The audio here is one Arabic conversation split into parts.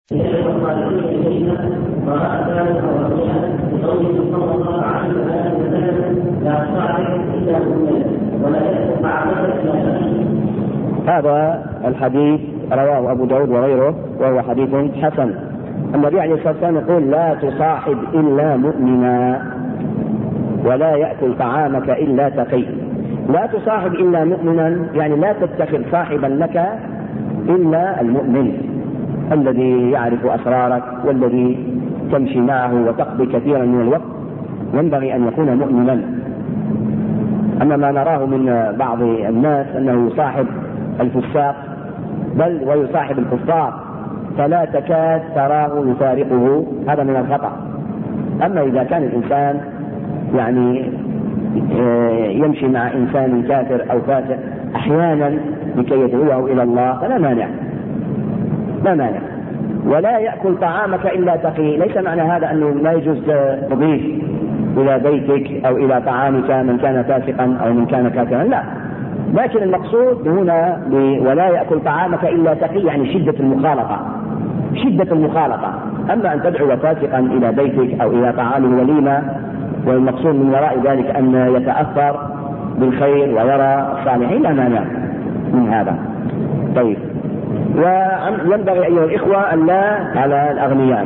هذا الحديث رواه أبو داود وغيره وهو حديث حسن. النبي عليه الصلاة والسلام يقول: لا تصاحب إلا مؤمنا ولا يأكل طعامك إلا تقي. لا تصاحب إلا مؤمنا يعني لا تتخذ صاحبا لك إلا المؤمن الذي يعرف أسرارك والذي تمشي معه وتقضي كثيرا من الوقت، ينبغي أن يكون مؤمنا. أما ما نراه من بعض الناس أنه يصاحب الفساق بل ويصاحب الكفار فلا تكاد تراه يفارقه، هذا من الخطأ. أما إذا كان الإنسان يعني يمشي مع إنسان كافر أو فاسق أحيانا لكي يدعوه إلى الله فلا مانع، لا مانع. ولا يأكل طعامك إلا تقي، ليس معنى هذا أنه لا يجوز تضيف إلى بيتك أو إلى طعامك من كان فاسقا أو من كان كافرا، لا. لكن المقصود هنا ولا يأكل طعامك إلا تقي يعني شدة المخالطة، شدة المخالطة. أما أن تدعو فاسقا إلى بيتك أو إلى طعام الوليمة والمقصود من وراء ذلك أن يتأثر بالخير ويرى الصالحين، لا مانع من هذا. طيب، وينبغي أيها الإخوة أن لا على الأغنياء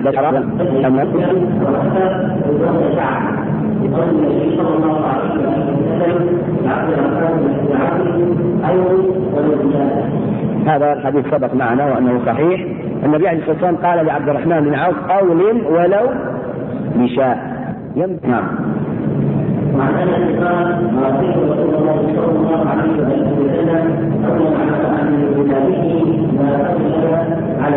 هذا الحديث سبق معنا وأنه صحيح. النبي عليه الصلاة والسلام قال لعبد الرحمن بن عوف: أولم ولو بشاء. نعم. وعندنا الإقرار مراسيل رسول الله صلى الله عليه وسلم أول عن كتابه على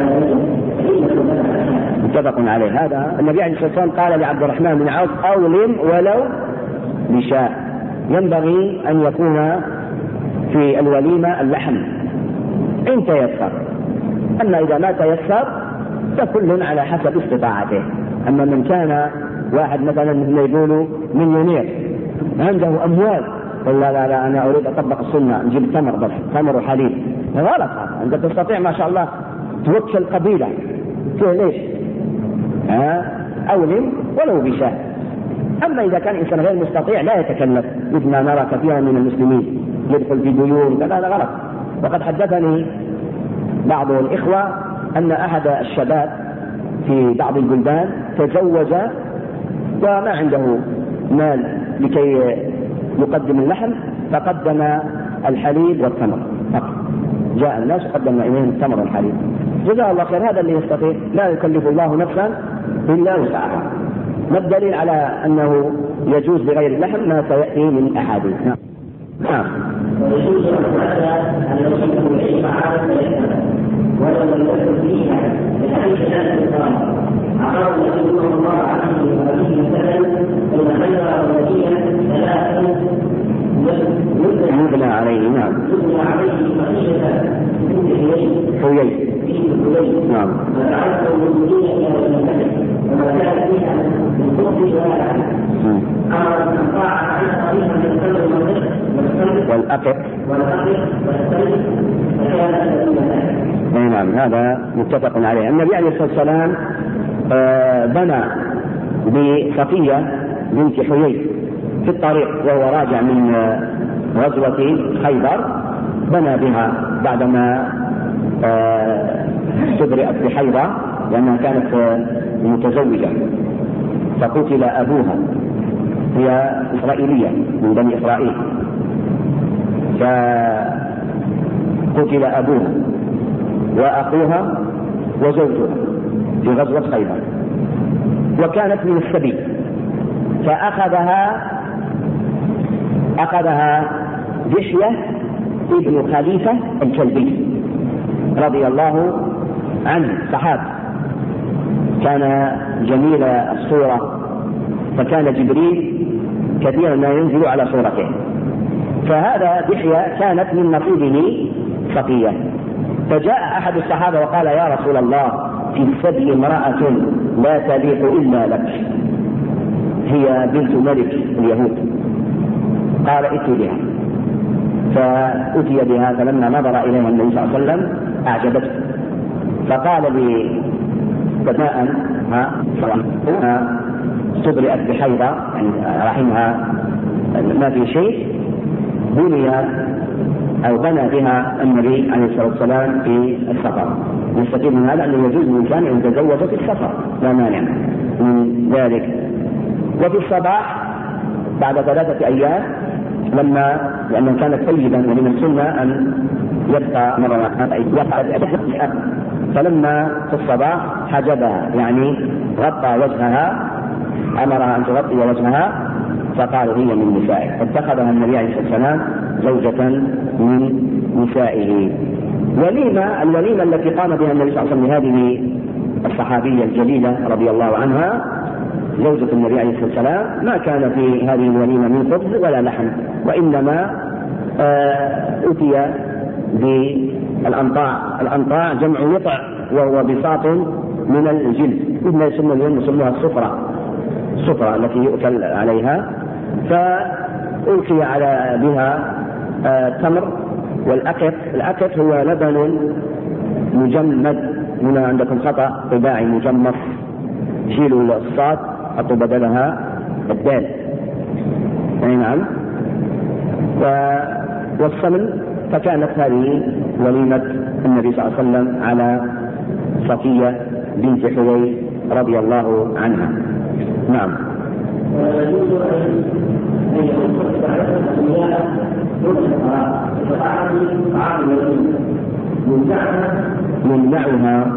متفق عليه. هذا النبي عليه الصلاة والسلام قال لعبد الرحمن بن عوف: أولم ولو بشاء. ينبغي أن يكون في الوليمة اللحم إن تيسر، أما إذا ما تيسر فكل على حسب استطاعته. أما من كان واحد مثلا مثل يقولوا مليونير عنده أموال والله لا أنا أريد أطبق السنة نجيب تمر بس تمر وحليب، غلط هذا. أنت تستطيع ما شاء الله توكل قبيلة فيه ليش أولم ولو بشاء. أما إذا كان إنسان غير مستطيع لا يتكلف مثل ما نرى كثيرا من المسلمين يدخل في ديون، هذا غلط. وقد حدثني بعض الإخوة أن أحد الشباب في بعض البلدان تزوج وما عنده مال لكي يقدم اللحم فقدم الحليب والتمر فقط. جاء الناس وقدم إليهم التمر والحليب، جزاه الله خير. هذا اللي يستطيع، لا يكلف الله نفسا إلا وسعها. ما الدليل على أنه يجوز بغير اللحم؟ ما سيأتي من أحاديث. نعم. ويجوز أن يصيبه العلم عادة ولو يكن فيها بحيث لا تقام عقاب النبي صلى الله عليه وسلم إن خير الولية ثلاثة يبنى عليه. نعم. يبنى عليه حيي. نعم. وتعرف الوجودية إلى الملك وما كان فيها من قرب ولا أمر من طاعة عن طريقة من السر والأقر والسر فكان نعم. هذا متفق عليه. النبي عليه الصلاة والسلام بنى بصفية بنت حيي في الطريق وهو راجع من غزوة خيبر، بنى بها بعدما استبرئت بحيضة لأنها كانت متزوجة فقتل أبوها، هي إسرائيلية من بني إسرائيل، فقتل أبوها وأخوها وزوجها في غزوة خيبر، وكانت من السبي، فأخذها دحية ابن خليفة الكلبي رضي الله عنه، صحابي كان جميل الصورة، فكان جبريل كثيرا ما ينزل على صورته، فهذا دحية كانت من نصيبه صفية. فجاء أحد الصحابة وقال: يا رسول الله، في السبي امرأة لا تليق إلا لك، هي بنت ملك اليهود. قال: ائتوا بها. فأتي بها، فلما نظر إليها النبي صلى الله عليه وسلم أعجبته، فقال بداء استبرئت بحيضة يعني رحمها ما في شيء، بني أو بنى بها النبي عليه الصلاة والسلام في السفر. نستفيد من هذا أنه يجوز للإنسان أن يتزوج في السفر لا مانع من ذلك. وفي الصباح بعد 3 أيام لأنه كانت طيبا ومن السنة أن يبقى مرة فلما في الصباح حجبها يعني غطى وجهها، أمرها أن تغطي وجهها، فقالوا هي من نسائه، فاتخذها النبي عليه الصلاة والسلام زوجة من نسائه. الوليمة التي قام بها النبي صلى الله عليه وسلم هذه الصحابية الجليلة رضي الله عنها زوجة النبي عليه الصلاة والسلام، ما كان في هذه الوليمة من خبز ولا لحم، وإنما أتي بالأنطاع. الأنطاع جمع يطع وهو بساط من الجلد، مثل ما يسمى اليوم يسموها الصفرة التي يؤكل عليها، فألقي بها تمر والأكف. الأكف هو لبن مجمد، هنا عندكم خطأ طباعي مجمص، شيلوا الصاد حطوا بدلها الدال، يعني نعم. والسمن، فكانت هذه وليمة النبي صلى الله عليه وسلم على صفية بنت حويل رضي الله عنها. نعم. يمنعها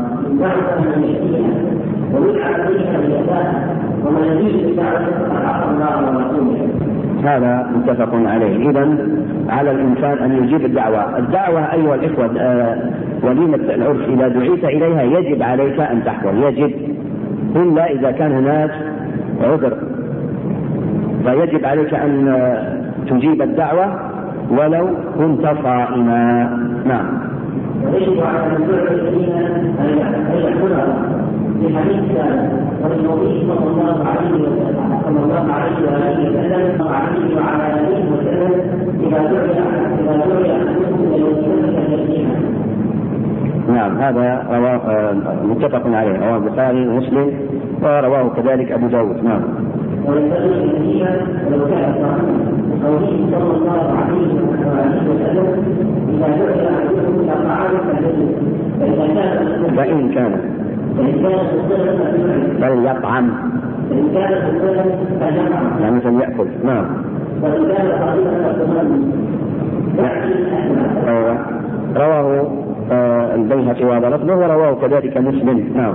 هذا متفق عليه. إذن على الإنسان أن يجيب الدعوة أيها الإخوة. وليمة العرس إذا دعيت إليها يجب عليك أن تحضر، يجب، إلا إذا كان هناك عذر، فيجب عليك أن تجيب الدعوة ولو كنت صائما. نعم. ويجب على المدعو الذين أن يحضرها لحديث النبي صلى الله عليه وسلم وعلى آله وسلم إذا دعي أحدكم إلى الوسيلة. نعم، هذا رواه متفق عليه، رواه البخاري ومسلم ورواه كذلك أبو داود. نعم. وينبغي الذين لو كان قوله صلى الله عليه وسلم إذا دعي أحدكم إلى طعام فإن كان بل يطعم، يعني فليأكل. نعم. رواه البيهقي وهذا لفظه، ورواه كذلك مسلم. نعم.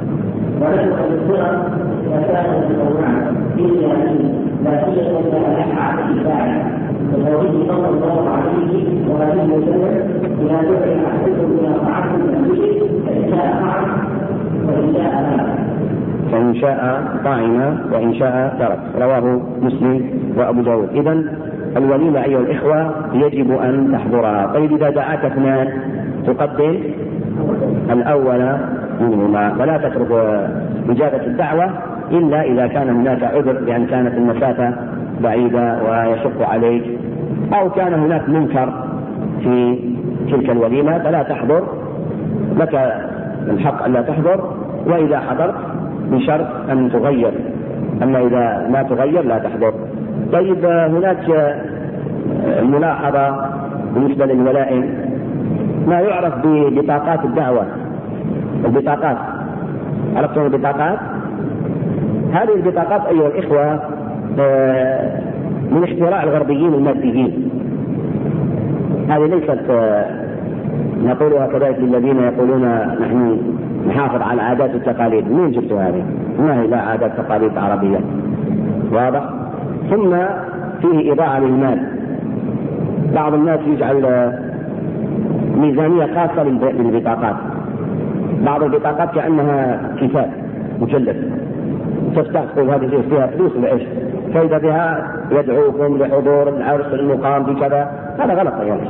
فإن شاء طعم وإن شاء ترك، رواه مسلم وأبو داود. إذن الوليمة أيها الإخوة يجب أن تحضرها. طيب إذا دعاك اثنان تقدم الأول منهما، ولا تترك إجابة الدعوة إلا إذا كان هناك عذر، بأن كانت المسافة بعيدة ويشق عليك، أو كان هناك منكر في تلك الوليمة فلا تحضر، لك الحق أن لا تحضر، وإذا حضرت بشرط أن تغير، أما إذا ما تغير لا تحضر. طيب هناك ملاحظة بالنسبة للولائم، ما يعرف ببطاقات الدعوة. البطاقات، عرفتم البطاقات؟ هذه البطاقات أيها الإخوة من اختراع الغربيين الماديين. هذه ليست نقولها كذلك للذين يقولون نحن نحافظ على العادات والتقاليد. مين جبتوا هذه؟ ما هي لا عادات تقاليد عربية، واضح؟ ثم فيه إضاعة للمال. بعض الناس يجعل ميزانية خاصة للبطاقات. بعض البطاقات كأنها كتاب مجلد، تستحقوا هذه فيها فلوس لإيش؟ فإذا بها يدعوكم لحضور العرس المقام بكذا، هذا غلط يا أخي.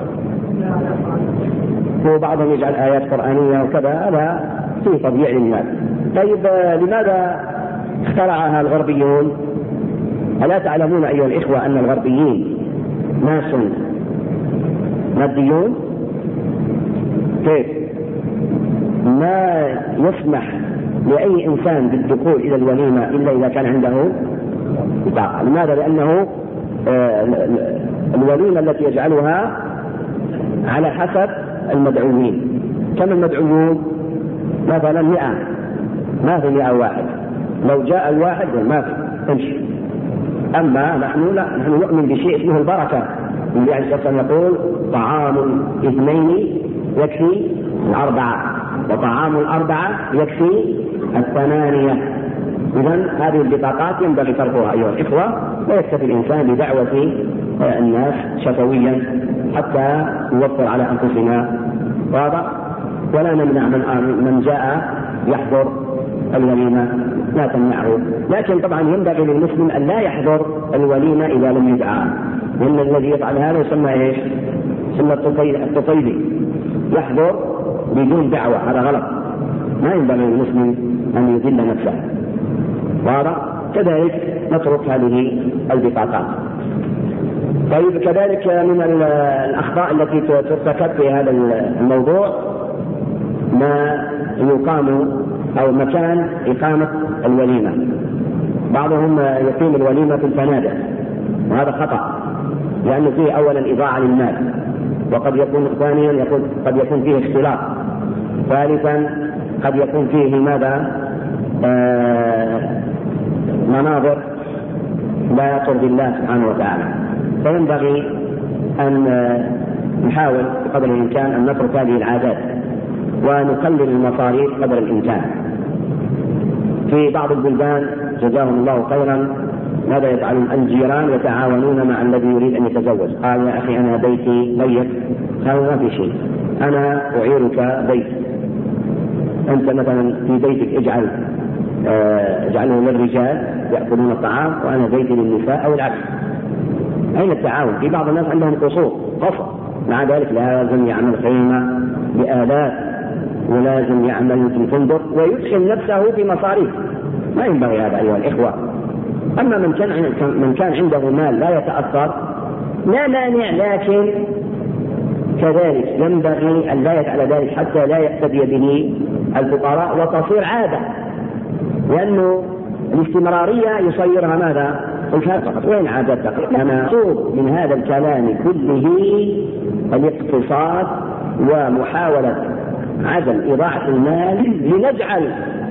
وبعضهم يجعل آيات قرآنية وكذا، هذا فيه تضييع للمال. طيب لماذا اخترعها الغربيون؟ ألا تعلمون أيها الإخوة أن الغربيين ناس ماديون؟ كيف؟ ما يسمح لأي إنسان بالدخول إلى الوليمة إلا إذا كان عنده بطاقة. لماذا؟ لأنه الوليمة التي يجعلها على حسب المدعوين. كم المدعوون؟ مثلا 100، ما في 100 واحد، لو جاء الواحد ما في امشي. أما نحن لا، نحن نؤمن بشيء اسمه البركة. النبي عليه الصلاة والسلام يقول: طعام 2 يكفي 4، وطعام 4 يكفي 8. إذن هذه البطاقات ينبغي تركها أيها الإخوة، ويكتفي الإنسان بدعوة الناس شفويا حتى نوفر على أنفسنا. واضح؟ ولا نمنع من جاء يحضر الوليمة، لا تمنعه، لكن طبعا ينبغي للمسلم أن لا يحضر الوليمة إذا لم يدعى، لأن الذي يفعل هذا يسمى ايش؟ يسمى التطيبي، يحضر بدون دعوة، هذا غلط. ما ينبغي للمسلم أن يذل نفسه. واضح؟ كذلك نترك هذه البطاقات. طيب، كذلك من الأخطاء التي ترتكب في هذا الموضوع ما يقام أو مكان إقامة الوليمة. بعضهم يقيم الوليمة في الفنادق، وهذا خطأ، لأنه فيه أولا إضاعة للمال، وقد يكون ثانيا قد يكون فيه اختلاط، ثالثا قد يكون فيه ماذا؟ مناظر لا ترضي الله سبحانه وتعالى. فينبغي أن نحاول بقدر الإمكان أن نترك هذه العادات ونقلل المصاريف قدر الإمكان. في بعض البلدان جزاهم الله خيرا ماذا يفعلون؟ الجيران يتعاونون مع الذي يريد أن يتزوج. قال: يا أخي أنا بيتي ضيق. قالوا: ما في شيء، أنا أعيرك بيت، أنت مثلا في بيتك اجعله للرجال يأكلون الطعام، وأنا بيتي للنساء، أو العكس. أين التعاون؟ في بعض الناس عندهم قصور قصر، مع ذلك لازم يعمل خيمة بآلاف، ولازم يعمل في فندق ويدخل نفسه في مصاريف. ما ينبغي هذا أيها الإخوة. أما من كان عنده مال لا يتأثر، لا مانع، لكن كذلك ينبغي أن لا يفعل ذلك حتى لا يقتدي به الفقراء وتصير عادة، لأنه الاستمرارية يصيرها ماذا؟ فقط. وين عادتك؟ المقصود من هذا الكلام كله الاقتصاد ومحاولة عدم إضاعة المال، لنجعل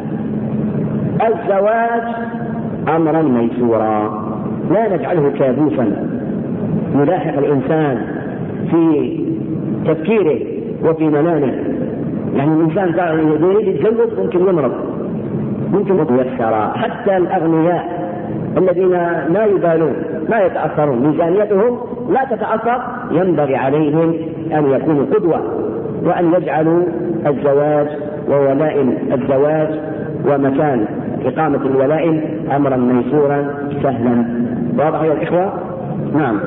الزواج أمرا ميسورا، لا نجعله كابوسا يلاحق الإنسان في تفكيره وفي منامه. يعني الإنسان يريد يتزوج ممكن يمرض، ممكن يتيسر. حتى الأغنياء الذين لا يبالون، لا يتأثرون، ميزانيتهم لا تتأثر، ينبغي عليهم أن يكونوا قدوة، وأن يجعلوا الزواج وولائم الزواج ومكان إقامة الولائم أمرا ميسورا سهلا. واضح يا الإخوة؟ نعم.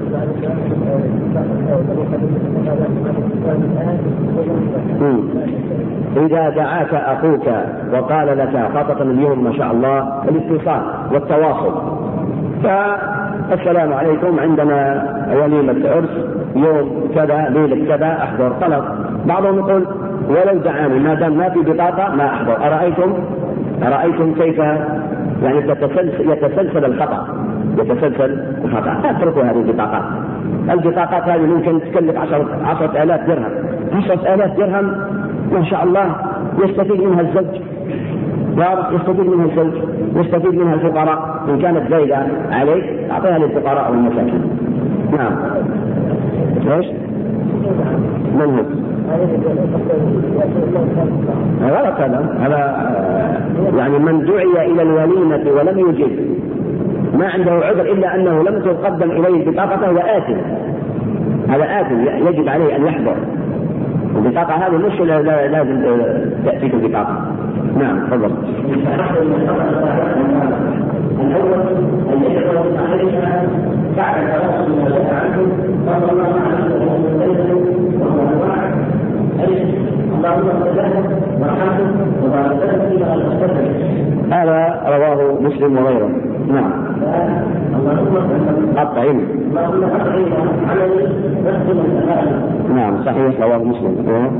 إذا دعاك أخوك وقال لك، خاصة اليوم ما شاء الله الاتصال والتواصل، فالسلام عليكم، عندنا وليمة عرس يوم كذا ليلة كذا، أحضر. خلاص. بعضهم يقول: ولو دعاني ما دام ما في بطاقة ما أحضر. أرأيتم كيف يعني يتسلسل الخطأ، اتركوا هذه البطاقات. البطاقات هذه ممكن تكلف 10,000 درهم. 10,000 درهم ما شاء الله يستفيد منها الزوج، يستفيد منها الفقراء. إن كانت زايدة عليك أعطيها للفقراء والمساكين. نعم. ايش؟ من هو؟ غلط هذا يعني من دعي إلى الوليمة ولم يجب، ما عنده عذر إلا أنه لم تقدم إليه بطاقته، هذا آثم، يجب عليه أن يحضر. البطاقة هذه مش لازم تأتيك البطاقة. نعم، تفضل. الأول أن يدعو صاحبها بعد التواصل ما جاء عنه صلى الله عليه وسلم وهو واحد: اللهم اغفر له وارحمه وبارك له فيما. هذا رواه مسلم وغيره. نعم. أطعم. نعم صحيح، رواه مسلم.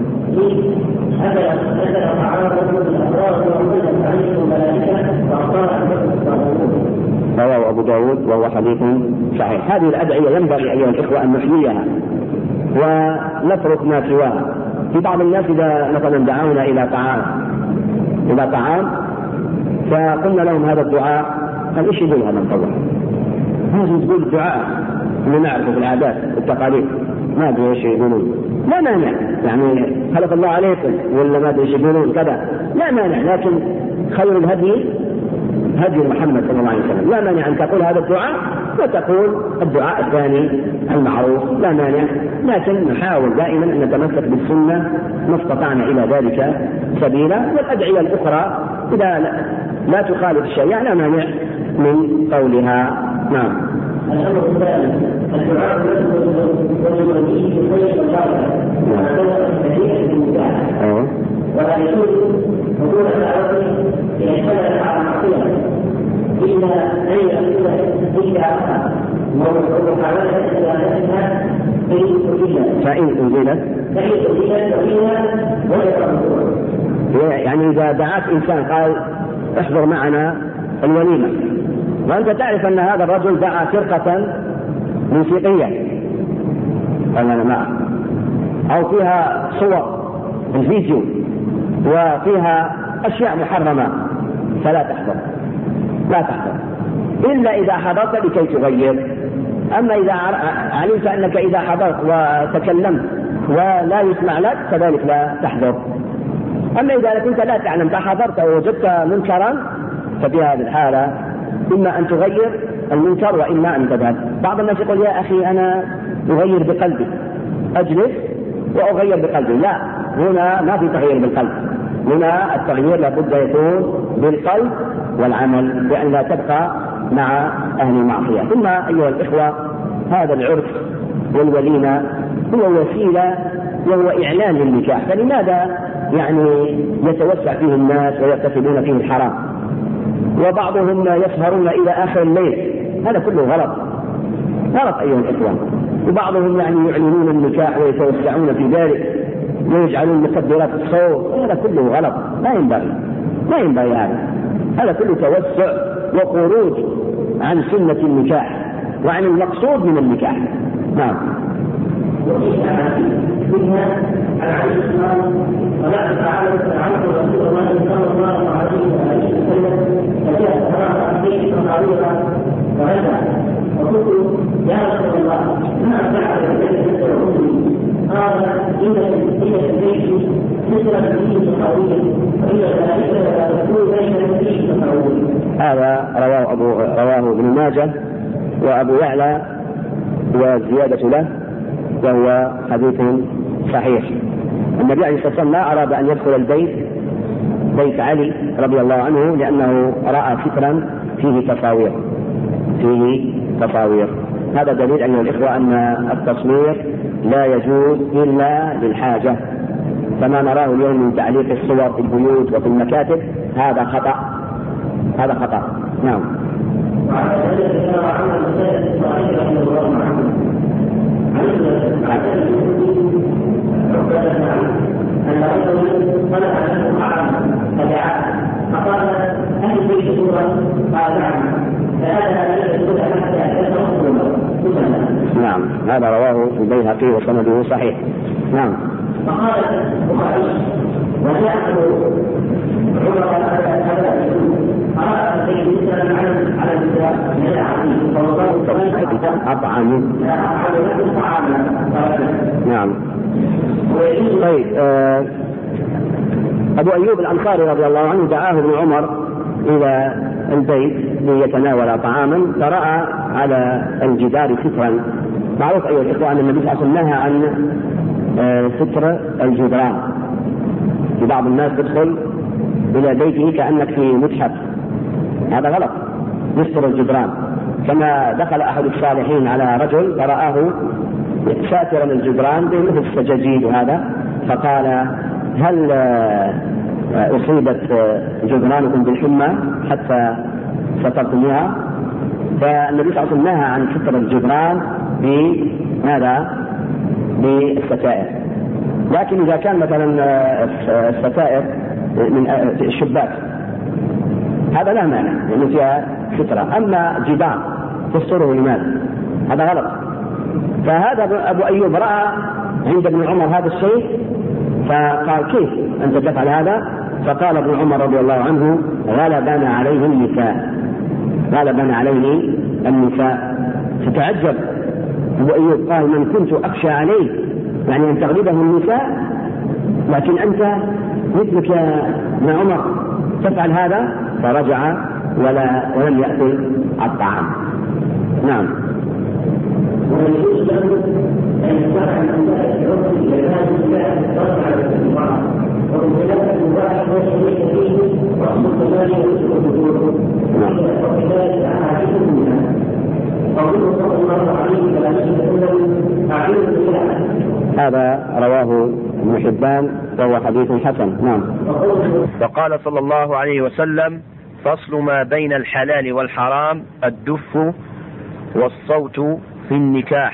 رواه أبو داود وهو حديث صحيح. هذه الأدعية ينبغي أيها الإخوة أن نحييها ونترك ما سواها. في بعض الناس إذا مثلا دعونا إلى طعام فقلنا لهم هذا الدعاء، قال إيش يقول هذا المطوع؟ هذا يقول الدعاء اللي نعرفه في العادات والتقاليد، ما أدري إيش يقولون، لا مانع يعني خلق الله عليكم ولا ما أدري إيش يقولون كذا، لا مانع، لكن خير الهدي هدي محمد صلى الله عليه وسلم. لا مانع أن تقول هذا الدعاء وتقول الدعاء الثاني المعروف، لا مانع، لكن نحاول دائما أن نتمسك بالسنة ما استطعنا إلى ذلك سبيلا. والأدعية الأخرى إذا لا تخالف الشريعة لا مانع من قولها. نعم. الأمر الثاني الدعاء والولي بخير الشرع ولا يجوز حضور الدعوة ليشتغل على معصية إلا أن يكون إشاعتها ومحاولة إزالتها فإن أنزلت يعني إذا دعاك إنسان قال احضر معنا الوليمة وأنت تعرف أن هذا الرجل دعا فرقة موسيقية أنا معه أو فيها صور الفيديو وفيها أشياء محرمة فلا تحضر، لا تحضر إلا إذا حضرت لكي تغير. أما إذا علمت أنك إذا حضرت وتكلمت ولا يسمع لك فذلك لا تحضر. أما إذا كنت لا تعلم فحضرت ووجدت منكرا ففي هذه الحالة إما أن تغير المنكر وإما أن تذهب. بعض الناس يقول يا أخي أنا أغير بقلبي، أجلس وأغير بقلبي. لا، هنا ما في تغيير بالقلب، هنا التغيير لابد يكون بالقلب والعمل لأن لا تبقى مع أهل المعصية. ثم أيها الإخوة هذا العرس والوليمة هو وسيلة وهو إعلان للنكاح، فلماذا يعني يتوسع فيه الناس ويرتكبون فيه الحرام وبعضهم يسهرون إلى آخر الليل؟ هذا كله غلط أيها الإخوة. وبعضهم يعني يعلنون النكاح ويتوسعون في ذلك ويجعلون مكبرات الصوت، هذا كله غلط، لا ينبغي هذا كله توسع وخروج عن سنة النكاح وعن المقصود من النكاح. نعم. منها عليه السلام ولقد فعلت رسول الله صلى الله عليه وسلم فجاء صلاة بيت طويلة ورجع وقلت يا رسول الله ما فعل الذي تدعوني؟ قال إن البيت سترة فيه طويل وإن ذلك تكون بين البيت طويل. هذا رواه ابن ماجه وأبو يعلى والزيادة له وهو حديث صحيح. النبي عليه الصلاة والسلام لا أراد أن يدخل البيت بيت علي رضي الله عنه لأنه رأى سترا فيه تصاوير. هذا دليل أيها الإخوة أن التصوير لا يجوز إلا للحاجة، كما نراه اليوم من تعليق الصور في البيوت وفي المكاتب، هذا خطأ. نعم. نعم هذا رواه البيهقي وسنده صحيح. نعم. فقال البخاري ونحن نعم. طيب أبو أيوب الأنصاري رضي الله عنه دعاه ابن عمر إلى البيت ليتناول طعاما فرأى على الجدار سترا. معروف أيها الإخوة أن النبي صلى الله عليه وسلم نهى عن ستر الجدران. في بعض الناس تدخل إلى بيته كأنك في متحف، هذا غلط، يستر الجدران. كما دخل أحد الصالحين على رجل فرآه ساترا الجدران بمثل السجاجيد هذا، فقال هل أصيبت جدرانكم بالحمى حتى سترتموها؟ فالنبي صلى الله عليه وسلم نهى عن ستر الجدران بماذا؟ بالستائر. لكن إذا كان مثلا الستائر من الشباك هذا لا مانع لأنه فيها سترة. أما جدار تستره لماذا؟ هذا غلط. فهذا أبو أيوب رأى عند ابن عمر هذا الشيء فقال كيف أنت تفعل هذا؟ فقال ابن عمر رضي الله عنه غلبنا عليه النساء، غلبنا عليه النساء. فتعجب أبو أيوب قال من كنت أخشى عليه يعني أن تغلبه النساء، لكن أنت مثلك يا ابن عمر تفعل هذا. فرجع ولم يأكل الطعام. نعم. هذا رواه ابن حبان وهو حديث حسن. نعم. وقال صلى الله عليه وسلم فصل ما بين الحلال والحرام الدف والصوت في النكاح.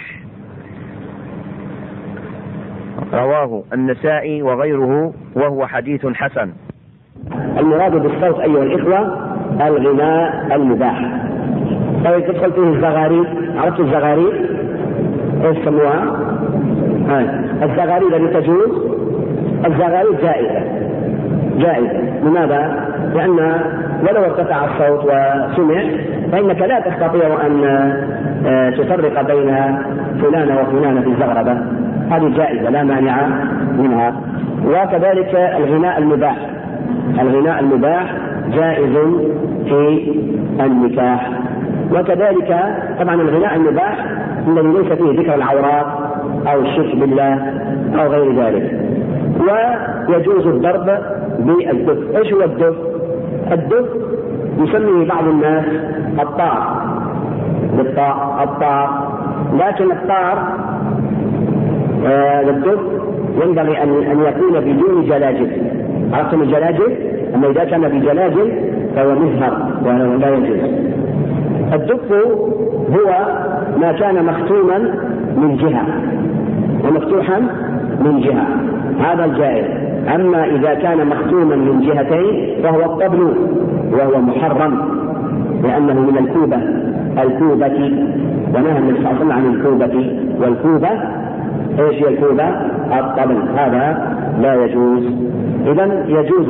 رواه النسائي وغيره وهو حديث حسن. المراد بالصوت أيها الإخوة الغناء المباح. طيب تدخل فيه الزغاريد، عرفت الزغاريد ايش سموها؟ الزغاريد اللي تجوز، الزغاريد جائزة. لماذا؟ لأن ولو ارتفع الصوت وسمع فإنك لا تستطيع أن تفرق بين فلانة وفلانة في الزغربة، هذه جائزة لا مانع منها. وكذلك الغناء المباح جائز في النكاح. وكذلك طبعا الغناء المباح الذي ليس فيه ذكر العورات أو الشرك بالله أو غير ذلك. ويجوز الضرب بالدف. ايش هو الدف؟ الدف يسميه بعض الناس الطار، لكن الطار والدف ينبغي أن يكون بدون جلاجل. عرفتم الجلاجل؟ أما إذا كان بجلاجل فهو مزهر ولا يجوز. الدف هو ما كان مختوما من جهة ومفتوحا من جهة، هذا الجائز. أما إذا كان مختوما من جهتين فهو الطبل وهو محرم لأنه من الكوبة، ونهى النبي صلى الله عليه وسلم عن الكوبة. والكوبة ايش هي الكوبة؟ الطبل، هذا لا يجوز. إذن يجوز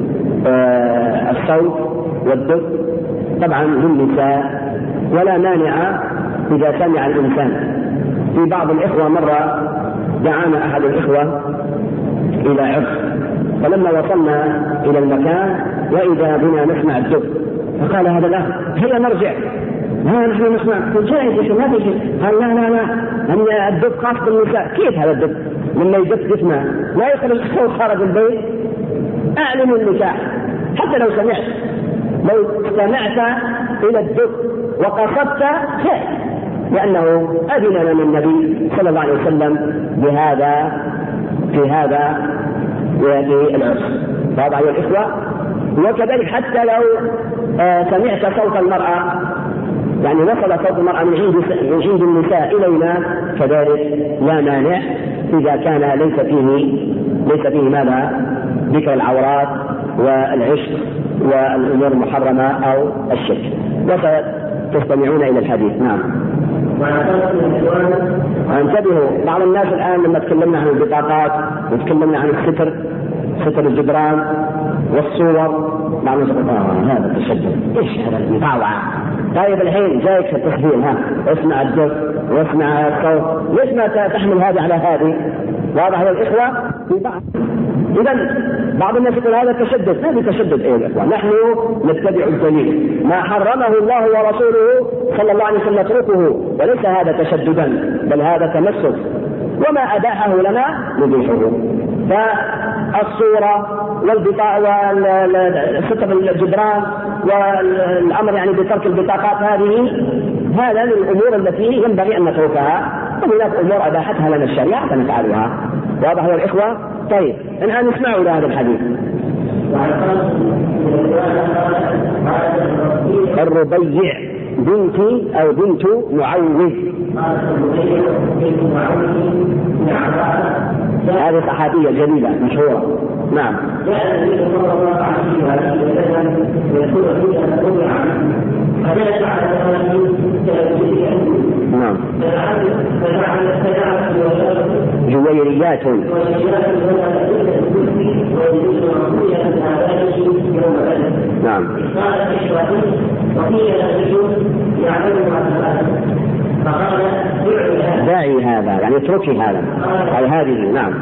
الصوت والدف طبعا للنساء، ولا مانع إذا سمع الإنسان. في بعض الإخوة مرة دعانا أحد الإخوة إلى عرس، فلما وصلنا إلى المكان وإذا بنا نسمع الدف، فقال هذا الأخ هيا نرجع، نحن نسمع. قلت جائز ما في شيء. قال لا الدف خاص بالنساء. كيف هذا الدف؟ لما يدف جسمه لا يخرج الصوت خارج البيت. أعلن النكاح حتى لو سمعت إلى الدف وقصدت خير، لأنه أذن لنا النبي صلى الله عليه وسلم بهذا في وفي العرس. واضح يا الإخوة؟ وكذلك حتى لو سمعت صوت المرأة، يعني وصل صوت المرأة من عند النساء إلينا، كذلك لا مانع إذا كان ليس فيه ماذا؟ ذكر العورات والعشق والأمور المحرمة أو الشرك. وستستمعون إلى الحديث. نعم. انتبهوا، بعض الناس الآن لما تكلمنا عن البطاقات وتكلمنا عن ستر الجدران والصور، بعض الناس هذا التشدد، ايش هذا المطاوعة؟ طيب الحين جايك في التسجيل، اسمع الدف واسمع الصوت، ليش ما تحمل هذه على هذه؟ واضح يا الإخوة؟ في بعض. إذن بعض الناس يقول هذا تشدد. ما في تشدد أيها الإخوة، نحن نتبع الدليل، ما حرمه الله ورسوله صلى الله عليه وسلم نتركه، وليس هذا تشددا بل هذا تمسك، وما أباحه لنا نبيحه. فالصورة والبطاقة وستر الجدران والأمر يعني بترك البطاقات هذا من الأمور التي ينبغي أن نتركها، وهناك أمور أباحتها لنا الشريعة فنفعلها. واضح يا الإخوة؟ طيب الآن نسمعوا لهذا الحديث. الربيع بنت أو بنت معوذ. هذه صحابية جليلة مشهورة. نعم. جاء النبي صلى الله عليه وسلم يقول فيها ربع فجلس على ثمانين نعم. جويريات نعم. داعي هذا يعني اتركي هذا أي هذه. نعم.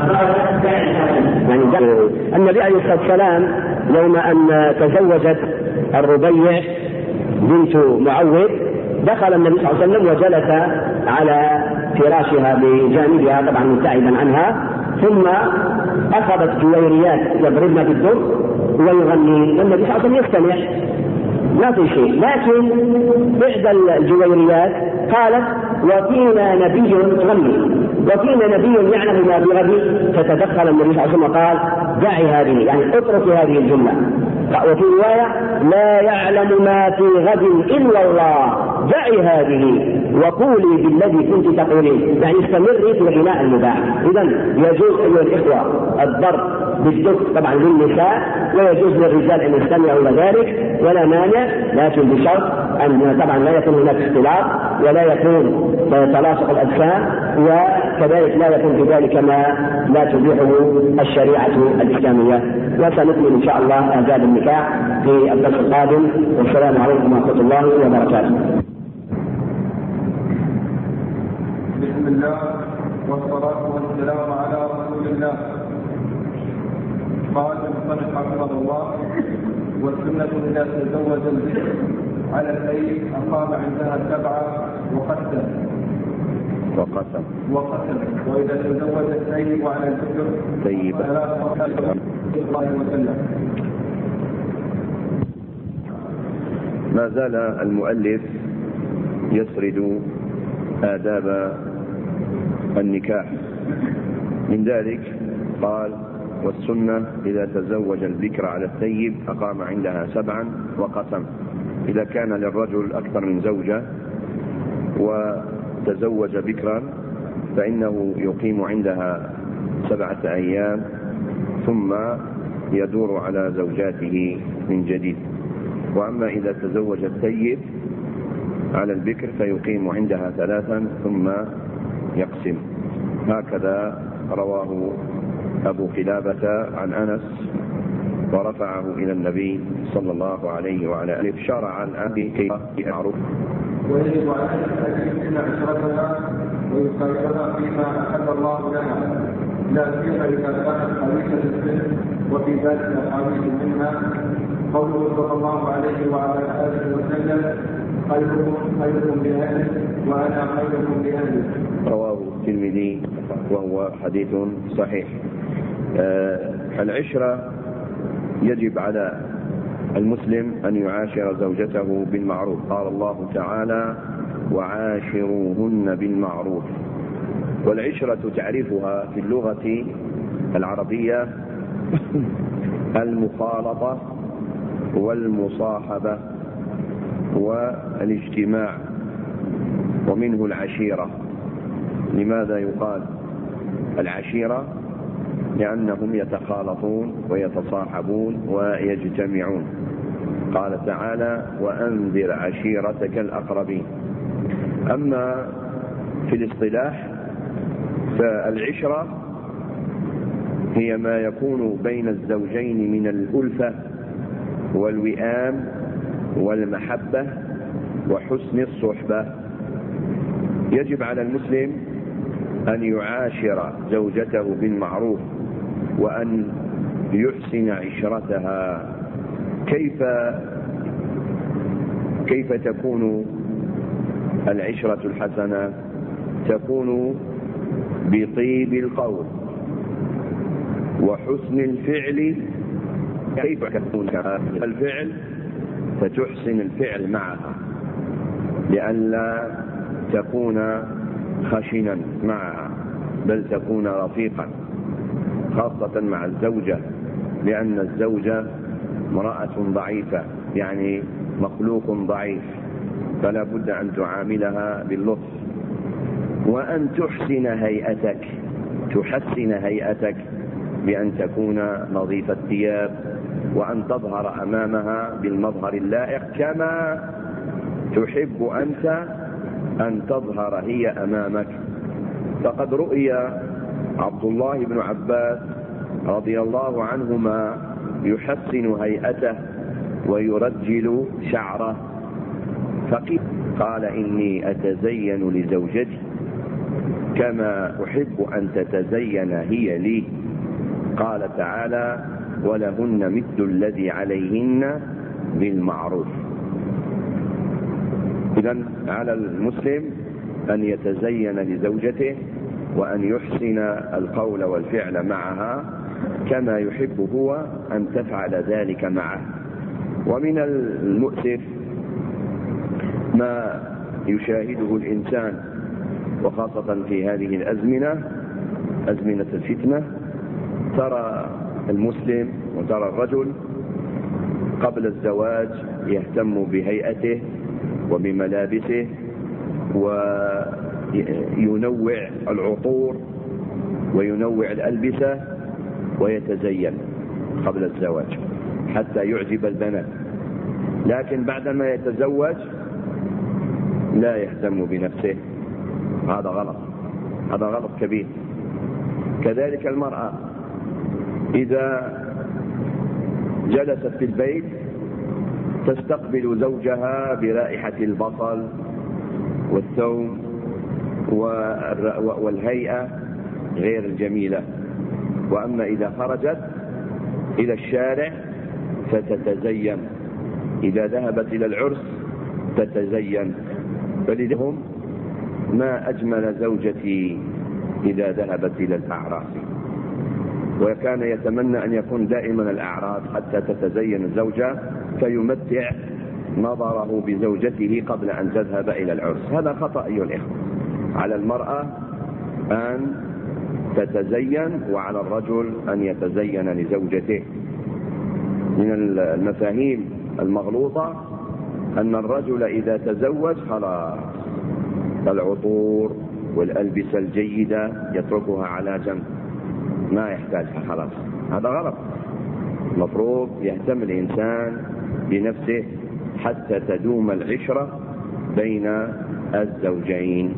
يعني النبي عليه الصلاة والسلام يوم أن تزوجت الربيع بنت معوذ دخل النبي صلى الله عليه وسلم وجلس على فراشها بجانبها طبعا مبتعدا عنها، ثم أخذت جويريات يضربن بالدف ويغني، والنبي صلى الله عليه وسلم يستمع ما في شيء، لكن إحدى الجويريات قالت وفينا نبي غني وفينا نبي يعلم ما بغد، فتدخل النبي صلى الله عليه وسلم وقال دعي هذه يعني اتركي هذه الجملة. وفي رواية لا يعلم ما في غد إلا الله دعي هذه وقولي بالذي كنت تقولين، يعني استمري في غناء المباح. إذن يجوز أيها الإخوة الضرب بالدف طبعا للنساء، ويجوز للرجال أن يستمعوا إلى ذلك ولا مانع، لكن بشرط أن طبعا لا يكون هناك اختلاط ولا يكون تلاصق الأجسام، وكذلك لا يكون في ذلك ما لا تبيحه الشريعة الإسلامية. وسنكمل إن شاء الله آداب النكاح في الدرس القادم، والسلام عليكم ورحمة الله وبركاته. بسم الله والصلاة والسلام على رسول الله. قال المصنف حفظه الله: والسنة إذا تزوج البكر على السيد أقام عندها 7 وقسم، وإذا تزوج السيد على البكر فلا الله وسلم. ما زال المؤلف يسرد آداب النكاح، من ذلك قال: والسنة إذا تزوج البكر على الثيب أقام عندها 7 وقسم. إذا كان للرجل أكثر من زوجة وتزوج بكرا فإنه يقيم عندها 7 أيام ثم يدور على زوجاته من جديد. وأما إذا تزوج الثيب على البكر فيقيم عندها 3 ثم يقسم. هكذا رواه أبو قلابة عن أنس ورفعه إلى النبي صلى الله عليه وعلى آله. شرع الأبي كيف يعرف ويجب عليه أن يحسن عشرتها ويخالفها فيما أحب الله لها، لا سيما إذا كانت حديثة السن، وفي ذلك الحديث منها قوله صلى الله عليه وعلى آله وسلم: خيركم بأهله وأنا خيركم بأهله. رواه الترمذي وهو حديث صحيح. العشرة يجب على المسلم أن يعاشر زوجته بالمعروف. قال الله تعالى: وعاشروهن بالمعروف. والعشرة تعرفها في اللغة العربية المخالطة والمصاحبة والاجتماع، ومنه العشيرة. لماذا يقال العشيرة؟ لأنهم يتخالطون ويتصاحبون ويجتمعون. قال تعالى: وأنذر عشيرتك الأقربين. أما في الاصطلاح فالعشرة هي ما يكون بين الزوجين من الألفة والوئام والمحبة وحسن الصحبة. يجب على المسلم أن يعاشر زوجته بالمعروف وأن يحسن عشرتها. كيف تكون العشرة الحسنة؟ تكون بطيب القول وحسن الفعل. كيف تكون الفعل؟ فتحسن الفعل معها لئلا تكون خشنا معها، بل تكون رفيقا، خاصة مع الزوجة، لأن الزوجة امرأة ضعيفة، يعني مخلوق ضعيف، فلا بد أن تعاملها باللطف، وأن تحسن هيئتك بأن تكون نظيف الثياب، وأن تظهر أمامها بالمظهر اللائق كما تحب أنت أن تظهر هي أمامك. فقد رؤي عبد الله بن عباس رضي الله عنهما يحسن هيئته ويرجل شعره، قال إني أتزين لزوجتي كما أحب أن تتزين هي لي. قال تعالى: ولهن مثل الذي عليهن بالمعروف. إذن على المسلم أن يتزين لزوجته وأن يحسن القول والفعل معها كما يحب هو أن تفعل ذلك معه. ومن المؤسف ما يشاهده الإنسان وخاصة في هذه الأزمنة، أزمنة الفتنة، ترى المسلم وترى الرجل قبل الزواج يهتم بهيئته وبملابسه وينوع العطور وينوع الألبسة ويتزين قبل الزواج حتى يعجب البنات، لكن بعدما يتزوج لا يهتم بنفسه. هذا غلط، هذا غلط كبير. كذلك المرأة إذا جلست في البيت تستقبل زوجها برائحة البصل والثوم والهيئة غير الجميلة، وأما إذا خرجت إلى الشارع فتتزين، إذا ذهبت إلى العرس تتزين. فلذلك ما أجمل زوجتي إذا ذهبت إلى الأعراس، وكان يتمنى أن يكون دائما الأعراس حتى تتزين الزوجة فيمتع نظره بزوجته قبل أن تذهب إلى العرس. هذا خطأ أيها الإخوة. على المرأة أن تتزين وعلى الرجل أن يتزين لزوجته. من المفاهيم المغلوطة أن الرجل إذا تزوج خلاص العطور والألبسة الجيدة يتركها على جنب، ما يحتاجها خلاص. هذا غلط. المفروض يهتم الإنسان بنفسه حتى تدوم العشرة بين الزوجين.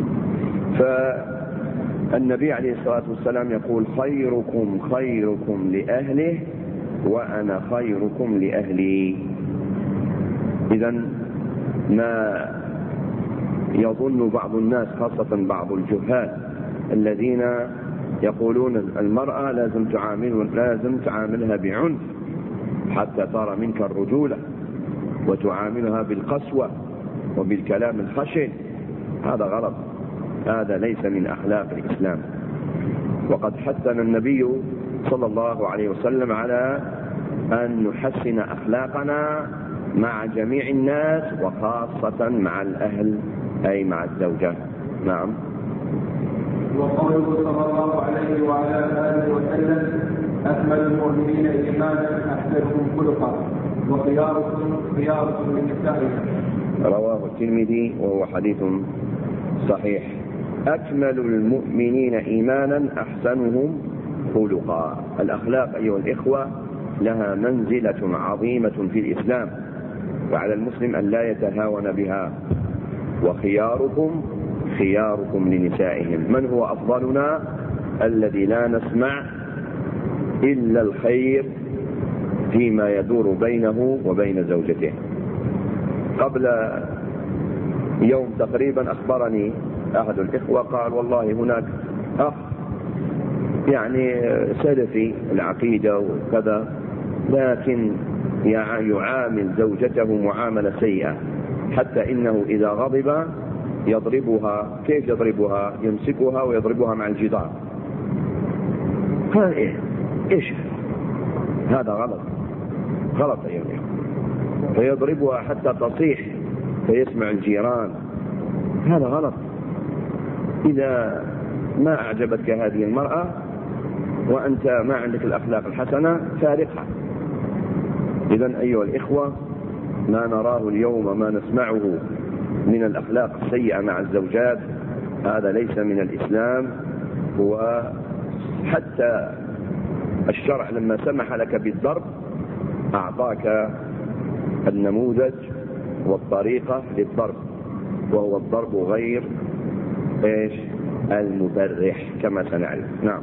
فالنبي عليه الصلاة والسلام يقول: خيركم خيركم لأهله وأنا خيركم لأهلي. إذن ما يظن بعض الناس خاصة بعض الجهال الذين يقولون المرأة لازم تعاملها بعنف حتى ترى منك الرجولة وتعاملها بالقسوة وبالكلام الخشن، هذا غلط، هذا ليس من أخلاق الإسلام. وقد حثنا النبي صلى الله عليه وسلم على أن نحسن أخلاقنا مع جميع الناس وخاصة مع الأهل أي مع الزوجة. نعم. وقوله صلى الله عليه وعلى آله وسلم: أكمل المؤمنين إيمانا أحسنهم خلقا وخياركم لنسائهم. رواه الترمذي وهو حديث صحيح. أكمل المؤمنين إيمانا أحسنهم خلقا. الأخلاق أيها الإخوة لها منزلة عظيمة في الإسلام، وعلى المسلم أن لا يتهاون بها. وخياركم خياركم لنسائهم. من هو أفضلنا؟ الذي لا نسمع إلا الخير فيما يدور بينه وبين زوجته. قبل يوم تقريبا أخبرني أحد الإخوة قال: والله هناك أخ يعني سلفي العقيدة وكذا، لكن يعامل زوجته معاملة سيئة، حتى إنه إذا غضب يضربها. كيف يضربها؟ يمسكها ويضربها مع الجدار. قال إيش هذا؟ غلط، غلط أيها الإخوة. فيضربها حتى تصيح فيسمع الجيران، هذا غلط. إذا ما أعجبتك هذه المرأة وأنت ما عندك الأخلاق الحسنة فارقها. إذن أيها الإخوة، ما نراه اليوم ما نسمعه من الأخلاق السيئة مع الزوجات هذا ليس من الإسلام. وحتى الشرع لما سمح لك بالضرب أعطاك النموذج والطريقة للضرب، وهو الضرب غير المبرح كما سنعرف. نعم.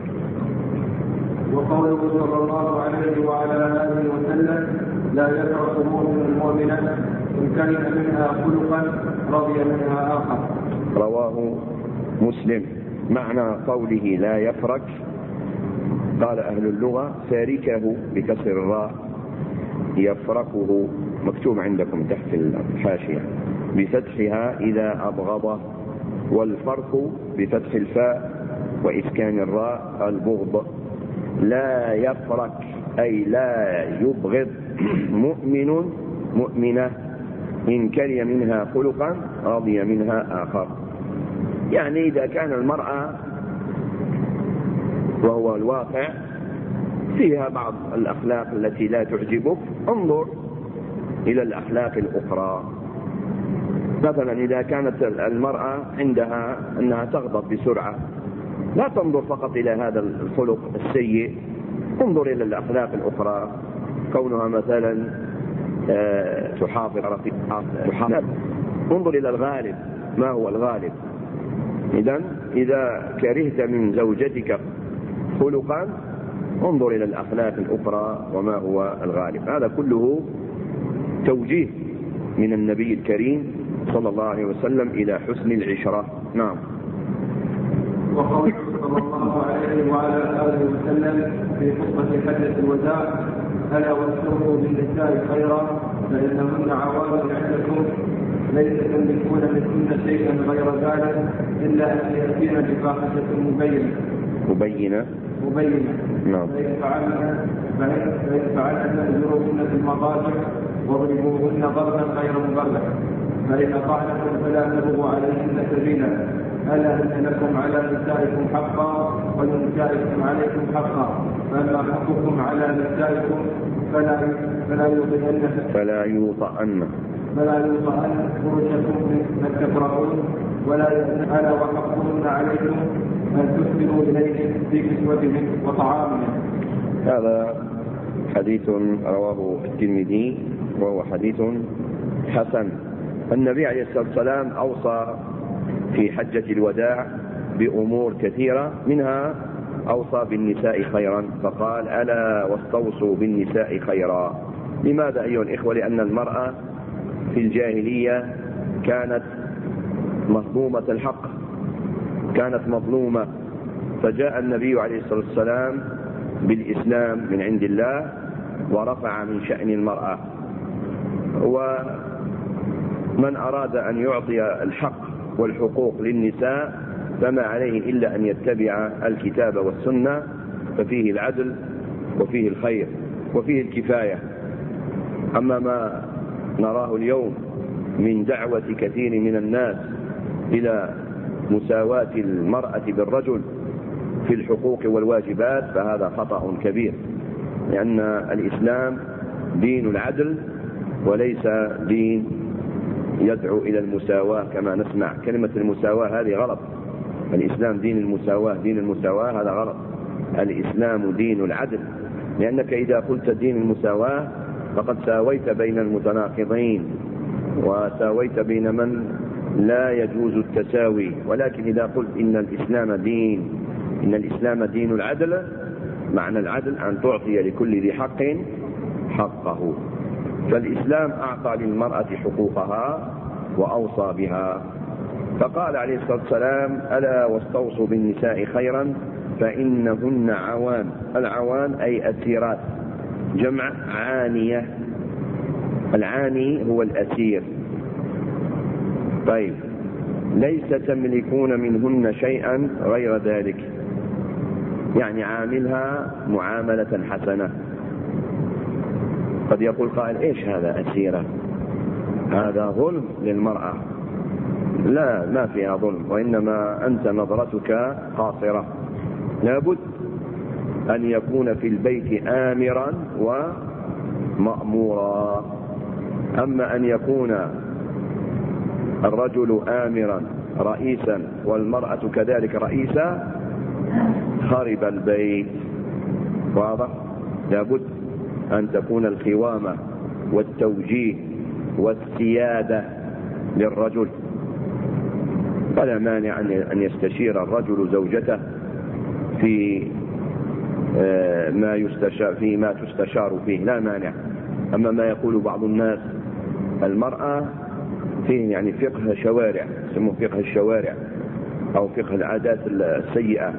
وقوله صلى الله عليه وعلى آله وسلم لا يفرق مؤمن مؤمنا إن كره منها خلقا رضي منها آخر. رواه مسلم. معنى قوله لا يفرق قال أهل اللغة فاركه بكسر الراء، يفرقه مكتوب عندكم تحت الحاشية بفتحها إذا أبغضه، والفرق بفتح الفاء وإسكان الراء البغض. لا يفرق أي لا يبغض مؤمن مؤمنة إن كره منها خلقا رضي منها آخر. يعني إذا كان المرأة وهو الواقع فيها بعض الأخلاق التي لا تعجبك، انظر إلى الأخلاق الأخرى. مثلا إذا كانت المرأة عندها أنها تغضب بسرعة، لا تنظر فقط إلى هذا الخلق السيء، انظر إلى الأخلاق الأخرى. كونها مثلا تحافظ، انظر إلى الغالب، ما هو الغالب. إذا كرهت من زوجتك خلقا انظر إلى الأخلاق الأخرى وما هو الغالب. هذا كله توجيه من النبي الكريم صلى الله عليه وسلم إلى حسن العشرة. نعم. وقوله صلى الله عليه وعلى آله وسلم في خطبة حجة الوداع ألا واستوصوا بالنساء خيرا فإنهن عوامل عندكم ليس تملكون منهن شيئا غير ذلك إلا أن يأتين بفاحشة مبينة. نعم. فإن فعلن فأجروهن في المضاجع واضربوهن ضربا غير مبرح، فإن أطعنكم فلا تبغوا عليهن سبيلا. ألا إن لكم على نسائكم حقا ولنسائكم عليكم حقا، فأما حقكم على نسائكم فلا يوطئن فرجكم من تكرهون، ألا وحقهن عليكم أن تحسنوا إليهم في كسوتهم وطعامهم. هذا حديث رواه الترمذي وهو حديث حسن. النبي عليه الصلاة والسلام أوصى في حجة الوداع بأمور كثيرة، منها أوصى بالنساء خيرا، فقال ألا واستوصوا بالنساء خيرا. لماذا أيها الإخوة؟ لأن المرأة في الجاهلية كانت مظلومة الحق، كانت مظلومة، فجاء النبي عليه الصلاة والسلام بالإسلام من عند الله ورفع من شأن المرأة. ومن أراد أن يعطي الحق والحقوق للنساء فما عليه إلا أن يتبع الكتاب والسنة، ففيه العدل وفيه الخير وفيه الكفاية. أما ما نراه اليوم من دعوة كثير من الناس إلى مساواة المرأة بالرجل في الحقوق والواجبات فهذا خطأ كبير، لأن الإسلام دين العدل وليس دين يدعو إلى المساواة كما نسمع. كلمة المساواة هذه غلط. الإسلام دين المساواة هذا غلط. الإسلام دين العدل، لأنك إذا قلت دين المساواة فقد ساويت بين المتناقضين وساويت بين من لا يجوز التساوي. ولكن إذا قلت إن الإسلام دين العدل، معنى العدل أن تعطي لكل ذي حق حقه. فالإسلام أعطى للمرأة حقوقها وأوصى بها، فقال عليه الصلاة والسلام ألا واستوصوا بالنساء خيرا فإنهن عوان. العوان أي أسيرات، جمع عانية. العاني هو الأسير. طيب، ليس تملكون منهن شيئا غير ذلك، يعني عاملها معاملة حسنة. قد يقول قائل إيش هذا أسيرة؟ هذا ظلم للمرأة. لا، ما فيها ظلم، وإنما أنت نظرتك قاصرة. لابد أن يكون في البيت آمرا ومأمورا. أما أن يكون الرجل آمرا رئيسا والمرأة كذلك رئيسة خرب البيت. واضح؟ لابد أن تكون القوامة والتوجيه والسيادة للرجل. فلا مانع أن يستشير الرجل زوجته في ما تستشار فيه، لا مانع. أما ما يقول بعض الناس المرأة فيه يعني فقه شوارع، يسموه فقه الشوارع أو فقه العادات السيئة،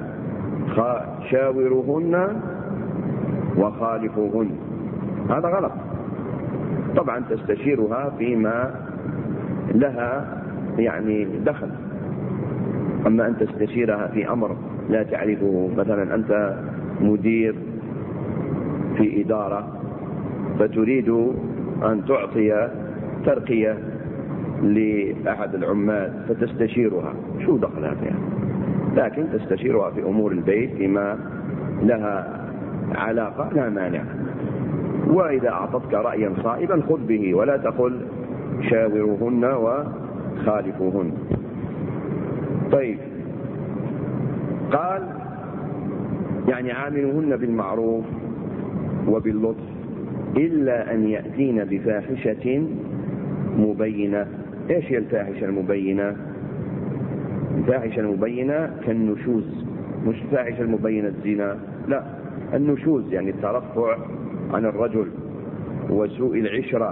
شاورهن وخالفوهن، هذا غلط. طبعا تستشيرها فيما لها يعني دخل، أما أن تستشيرها في أمر لا تعرفه. مثلا أنت مدير في إدارة فتريد أن تعطي ترقية لأحد العمال فتستشيرها، شو دخلها فيها؟ لكن تستشيرها في أمور البيت فيما لها علاقة، لا مانع. وإذا أعطتك رأيا صائبا خذ به ولا تقل شاورهن وخالفوهن. طيب، قال يعني عاملوهن بالمعروف وباللطف إلا أن يأتين بفاحشة مبينة. إيش هي الفاحشة المبينة؟ الفاحشة المبينة كالنشوز، مش الفاحشة المبينة الزنا، لا، النشوز يعني الترفع عن الرجل وسوء العشرة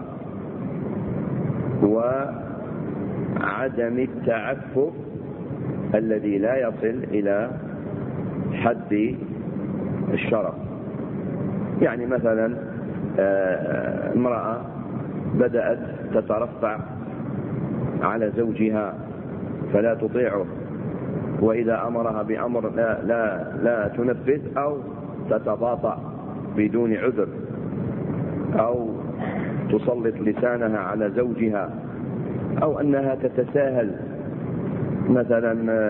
وعدم التعفف الذي لا يصل إلى حد الشرف. يعني مثلا امرأة بدأت تترفع على زوجها فلا تطيعه، وإذا أمرها بأمر لا تنفذ، أو تتباطأ بدون عذر، أو تسلط لسانها على زوجها، أو أنها تتساهل، مثلا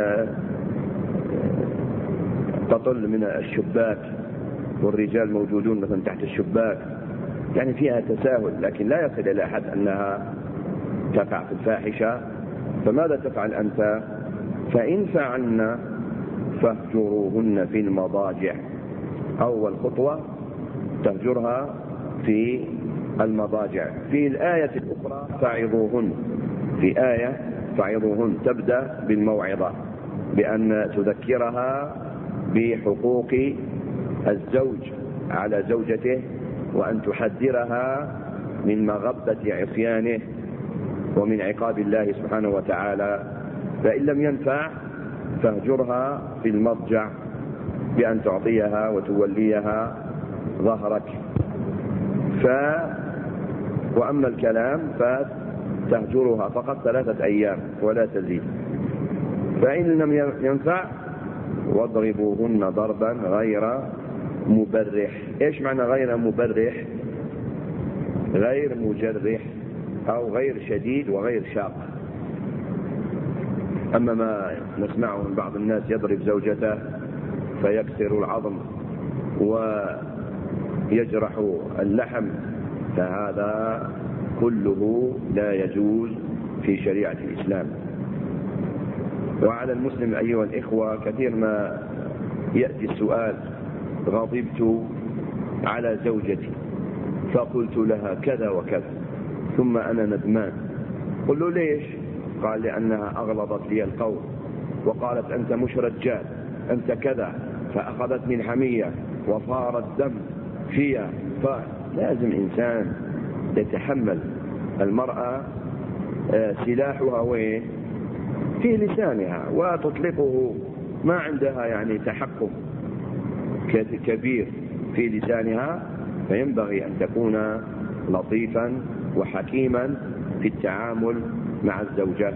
تطل من الشباك والرجال موجودون مثلا تحت الشباك، يعني فيها تساهل، لكن لا يصل إلى حد أنها تقع في الفاحشة. فماذا تفعل أنت؟ فإن فعلن فاهجروهن في المضاجع. أول خطوة تهجرها في المضاجع. في الآية الأخرى فعظوهن، في آية فعظوهن تبدأ بالموعظة بأن تذكرها بحقوق الزوج على زوجته، وأن تحذرها من مغبة عصيانه ومن عقاب الله سبحانه وتعالى. فإن لم ينفع فاهجرها في المضجع بأن تعطيها وتوليها ظهرك. وأما الكلام فتهجرها فقط 3 أيام ولا تزيد. فإن لم ينفع واضربوهن ضربا غير مبرح. إيش معنى غير مبرح؟ غير مجرح أو غير شديد وغير شاق. أما ما نسمعه من بعض الناس يضرب زوجته فيكسر العظم ويجرح اللحم، فهذا كله لا يجوز في شريعة الإسلام. وعلى المسلم أيها الإخوة كثير ما يأتي السؤال: غضبت على زوجتي فقلت لها كذا وكذا ثم أنا ندمان. قل له ليش؟ قال لأنها أغلظت لي القول وقالت أنت مش رجال، أنت كذا، فأخذت من حمية وصار الدم فيها. فلازم إنسان يتحمل. المرأة سلاحها وين؟ في لسانها، وتطلقه، ما عندها يعني تحكم كبير في لسانها، فينبغي أن تكون لطيفا وحكيما في التعامل مع الزوجة.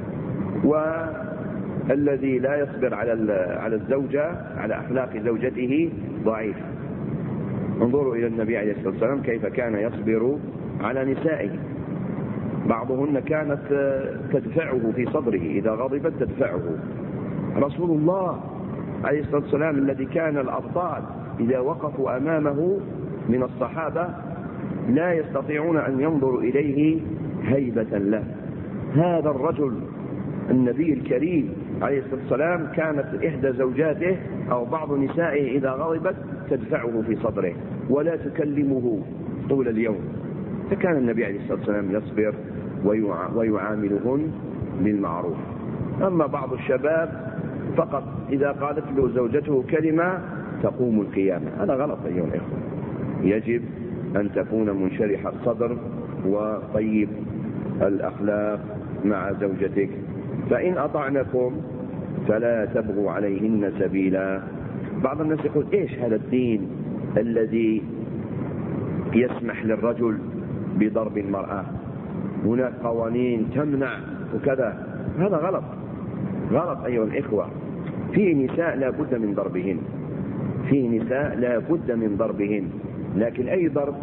والذي لا يصبر على الزوجة، على أخلاق زوجته، ضعيف. انظروا إلى النبي عليه الصلاة والسلام كيف كان يصبر على نسائه. بعضهن كانت تدفعه في صدره، إذا غضبت تدفعه. رسول الله عليه الصلاة والسلام الذي كان الأبطال إذا وقفوا أمامه من الصحابة لا يستطيعون أن ينظروا إليه هيبة له، هذا الرجل النبي الكريم عليه الصلاة والسلام كانت إحدى زوجاته أو بعض نسائه إذا غضبت تدفعه في صدره ولا تكلمه طول اليوم، فكان النبي عليه الصلاة والسلام يصبر ويعاملهن بالمعروف. أما بعض الشباب فقط إذا قالت له زوجته كلمة تقوم القيامة، هذا غلط أيها الإخوة. يجب أن تكون منشرح الصدر وطيب الأخلاق مع زوجتك. فإن أطعنكم فلا تبغوا عليهن سبيلا. بعض الناس يقول إيش هذا الدين الذي يسمح للرجل بضرب المرأة؟ هناك قوانين تمنع وكذا. هذا غلط، غلط أيها الإخوة. في نساء لا بد من ضربهن، في نساء لا بد من ضربهن، لكن أي ضرب؟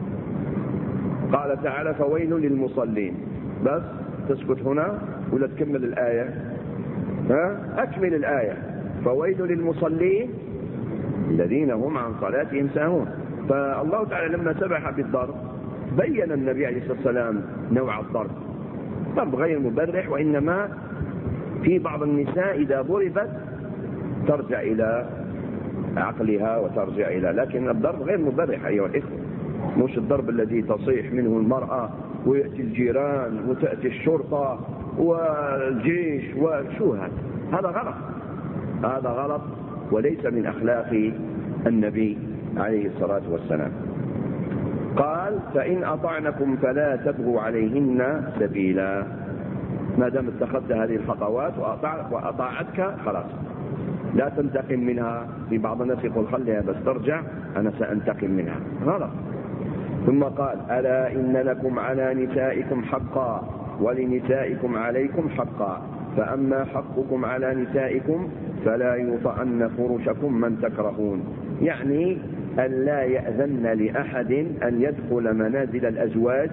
قال تعالى فويل للمصلين. بس تسكت هنا ولا تكمل الآية؟ أكمل الآية. فويل للمصلين الذين هم عن صلاتهم ساهون. فالله تعالى لما سبح بالضرب بين النبي عليه الصلاة والسلام نوع الضرب، ضرب غير مبرح، وإنما في بعض النساء إذا ضربت ترجع إلى عقلها وترجع إلى، لكن الضرب غير مبرح أيها الإخوة، مش الضرب الذي تصيح منه المرأة ويأتي الجيران وتأتي الشرطة والجيش وشو هذا غلط، هذا غلط وليس من أخلاق النبي عليه الصلاة والسلام. قال فإن أطعنكم فلا تبغوا عليهن سبيلا. ما دام اتخذت هذه الخطوات وأطاعتك خلاص لا تنتقم منها. في بعض الناس يقول خليها بس ترجع أنا سأنتقم منها، غلط. ثم قال ألا إن لكم على نسائكم حقا ولنسائكم عليكم حقا، فأما حقكم على نسائكم فلا يطعن فرشكم من تكرهون. يعني أن لا يأذن لأحد أن يدخل منازل الأزواج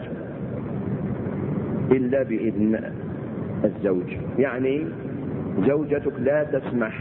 إلا بإذن الزوج. يعني زوجتك لا تسمح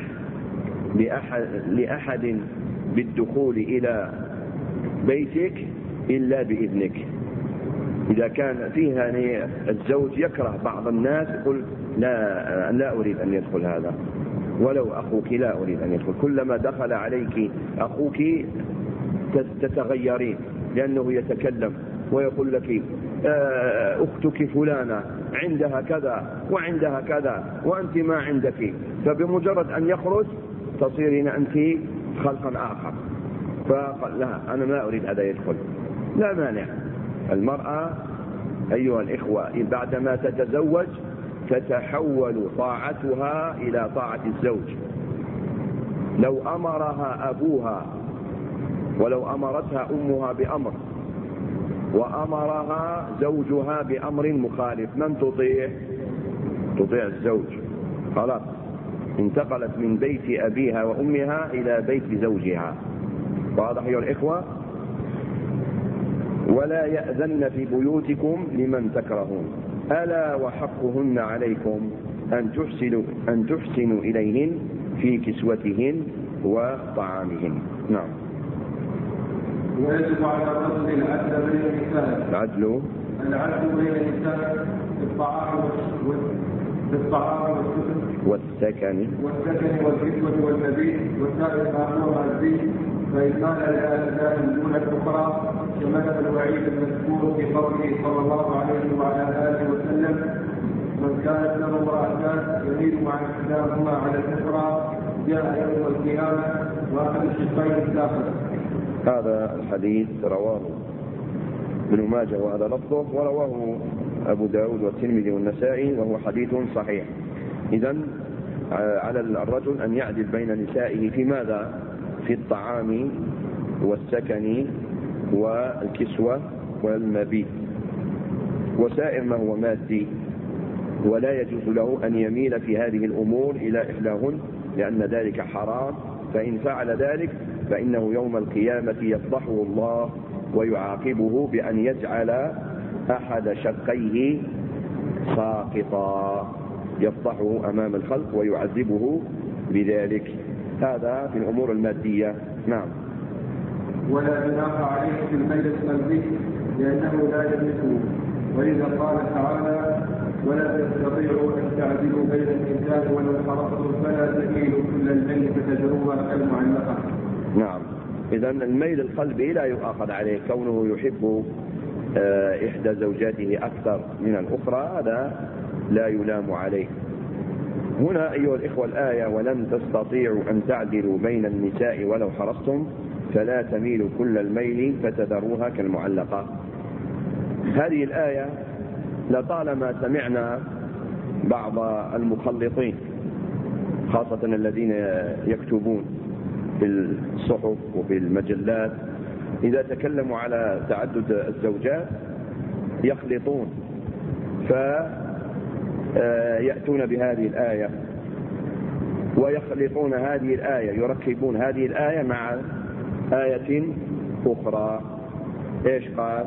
لأحد بالدخول إلى بيتك إلا بإذنك. إذا كان فيها يعني الزوج يكره، بعض الناس يقول لا أريد أن يدخل هذا، ولو أخوك لا أريد أن يدخل، كلما دخل عليك أخوك تتغيرين، لأنه يتكلم ويقول لك أختك فلانة عندها كذا وعندها كذا وأنت ما عندك، فبمجرد أن يخرج تصيرين أنت خلقا آخر. فقال لا أنا ما أريد هذا يدخل. لا مانع، المرأة أيها الإخوة بعدما تتزوج تتحول طاعتها إلى طاعة الزوج. لو أمرها أبوها ولو أمرتها أمها بأمر وأمرها زوجها بأمر مخالف من تطيع؟ تطيع الزوج. خلاص انتقلت من بيت أبيها وأمها إلى بيت زوجها. واضح أيها الإخوة؟ ولا يأذن في بيوتكم لمن تكرهون ألا وحقهن عليكم أن تحسنوا إليهن في كسوتهن وطعامهن. نعم. ويجب على الرجل العدل بين النساء. العدل بين النساء بالطعام والسكن والكسوة والمبيت وسائر ما أمرها الدين. فإن كان لها دون الأخرى كمثل الوعيد المذكور في قوله صلى الله عليه وعلى آله وسلم من كانت له امرأتان يميل مع إحداهما على الأخرى جاء يوم القيامة وأخذ الشقين الداخل. هذا الحديث رواه ابن ماجه وهذا لفظه، ورواه أبو داود والترمذي والنسائي وهو حديث صحيح. إذن على الرجل أن يعدل بين نسائه في ماذا؟ في الطعام والسكن والكسوة والمبيت وسائر ما هو مادي، ولا يجوز له أن يميل في هذه الأمور إلى إحداهن لأن ذلك حرام. فإن فعل ذلك فإنه يوم القيامة يفضحه الله ويعاقبه بأن يجعل أحد شقيه ساقطا، يفضحه أمام الخلق ويعذبه بذلك. هذا في الأمور المادية. نعم. ولا جناح عليه في الميت والذكر لأنه لا يملكه، ولذا قال تعالى ولا تستطيعوا أن تعدلوا بين النساء ولو حرصتم فلا تميلوا كل الميل فتذروها كالمعلقة. نعم، إذا الميل القلبي لا يؤاخذ عليه، كونه يحب إحدى زوجاته أكثر من الأخرى هذا لا يلام عليه. هنا أيها الإخوة الآية ولن تستطيعوا أن تعدلوا بين النساء ولو حرصتم فلا تميلوا كل الميل فتذروها كالمعلقة. هذه الآية لطالما سمعنا بعض المخلطين خاصة الذين يكتبون في الصحف وفي المجلات إذا تكلموا على تعدد الزوجات يخلطون فيأتون بهذه الآية ويخلطون هذه الآية، يركبون هذه الآية مع آية أخرى. إيش قال؟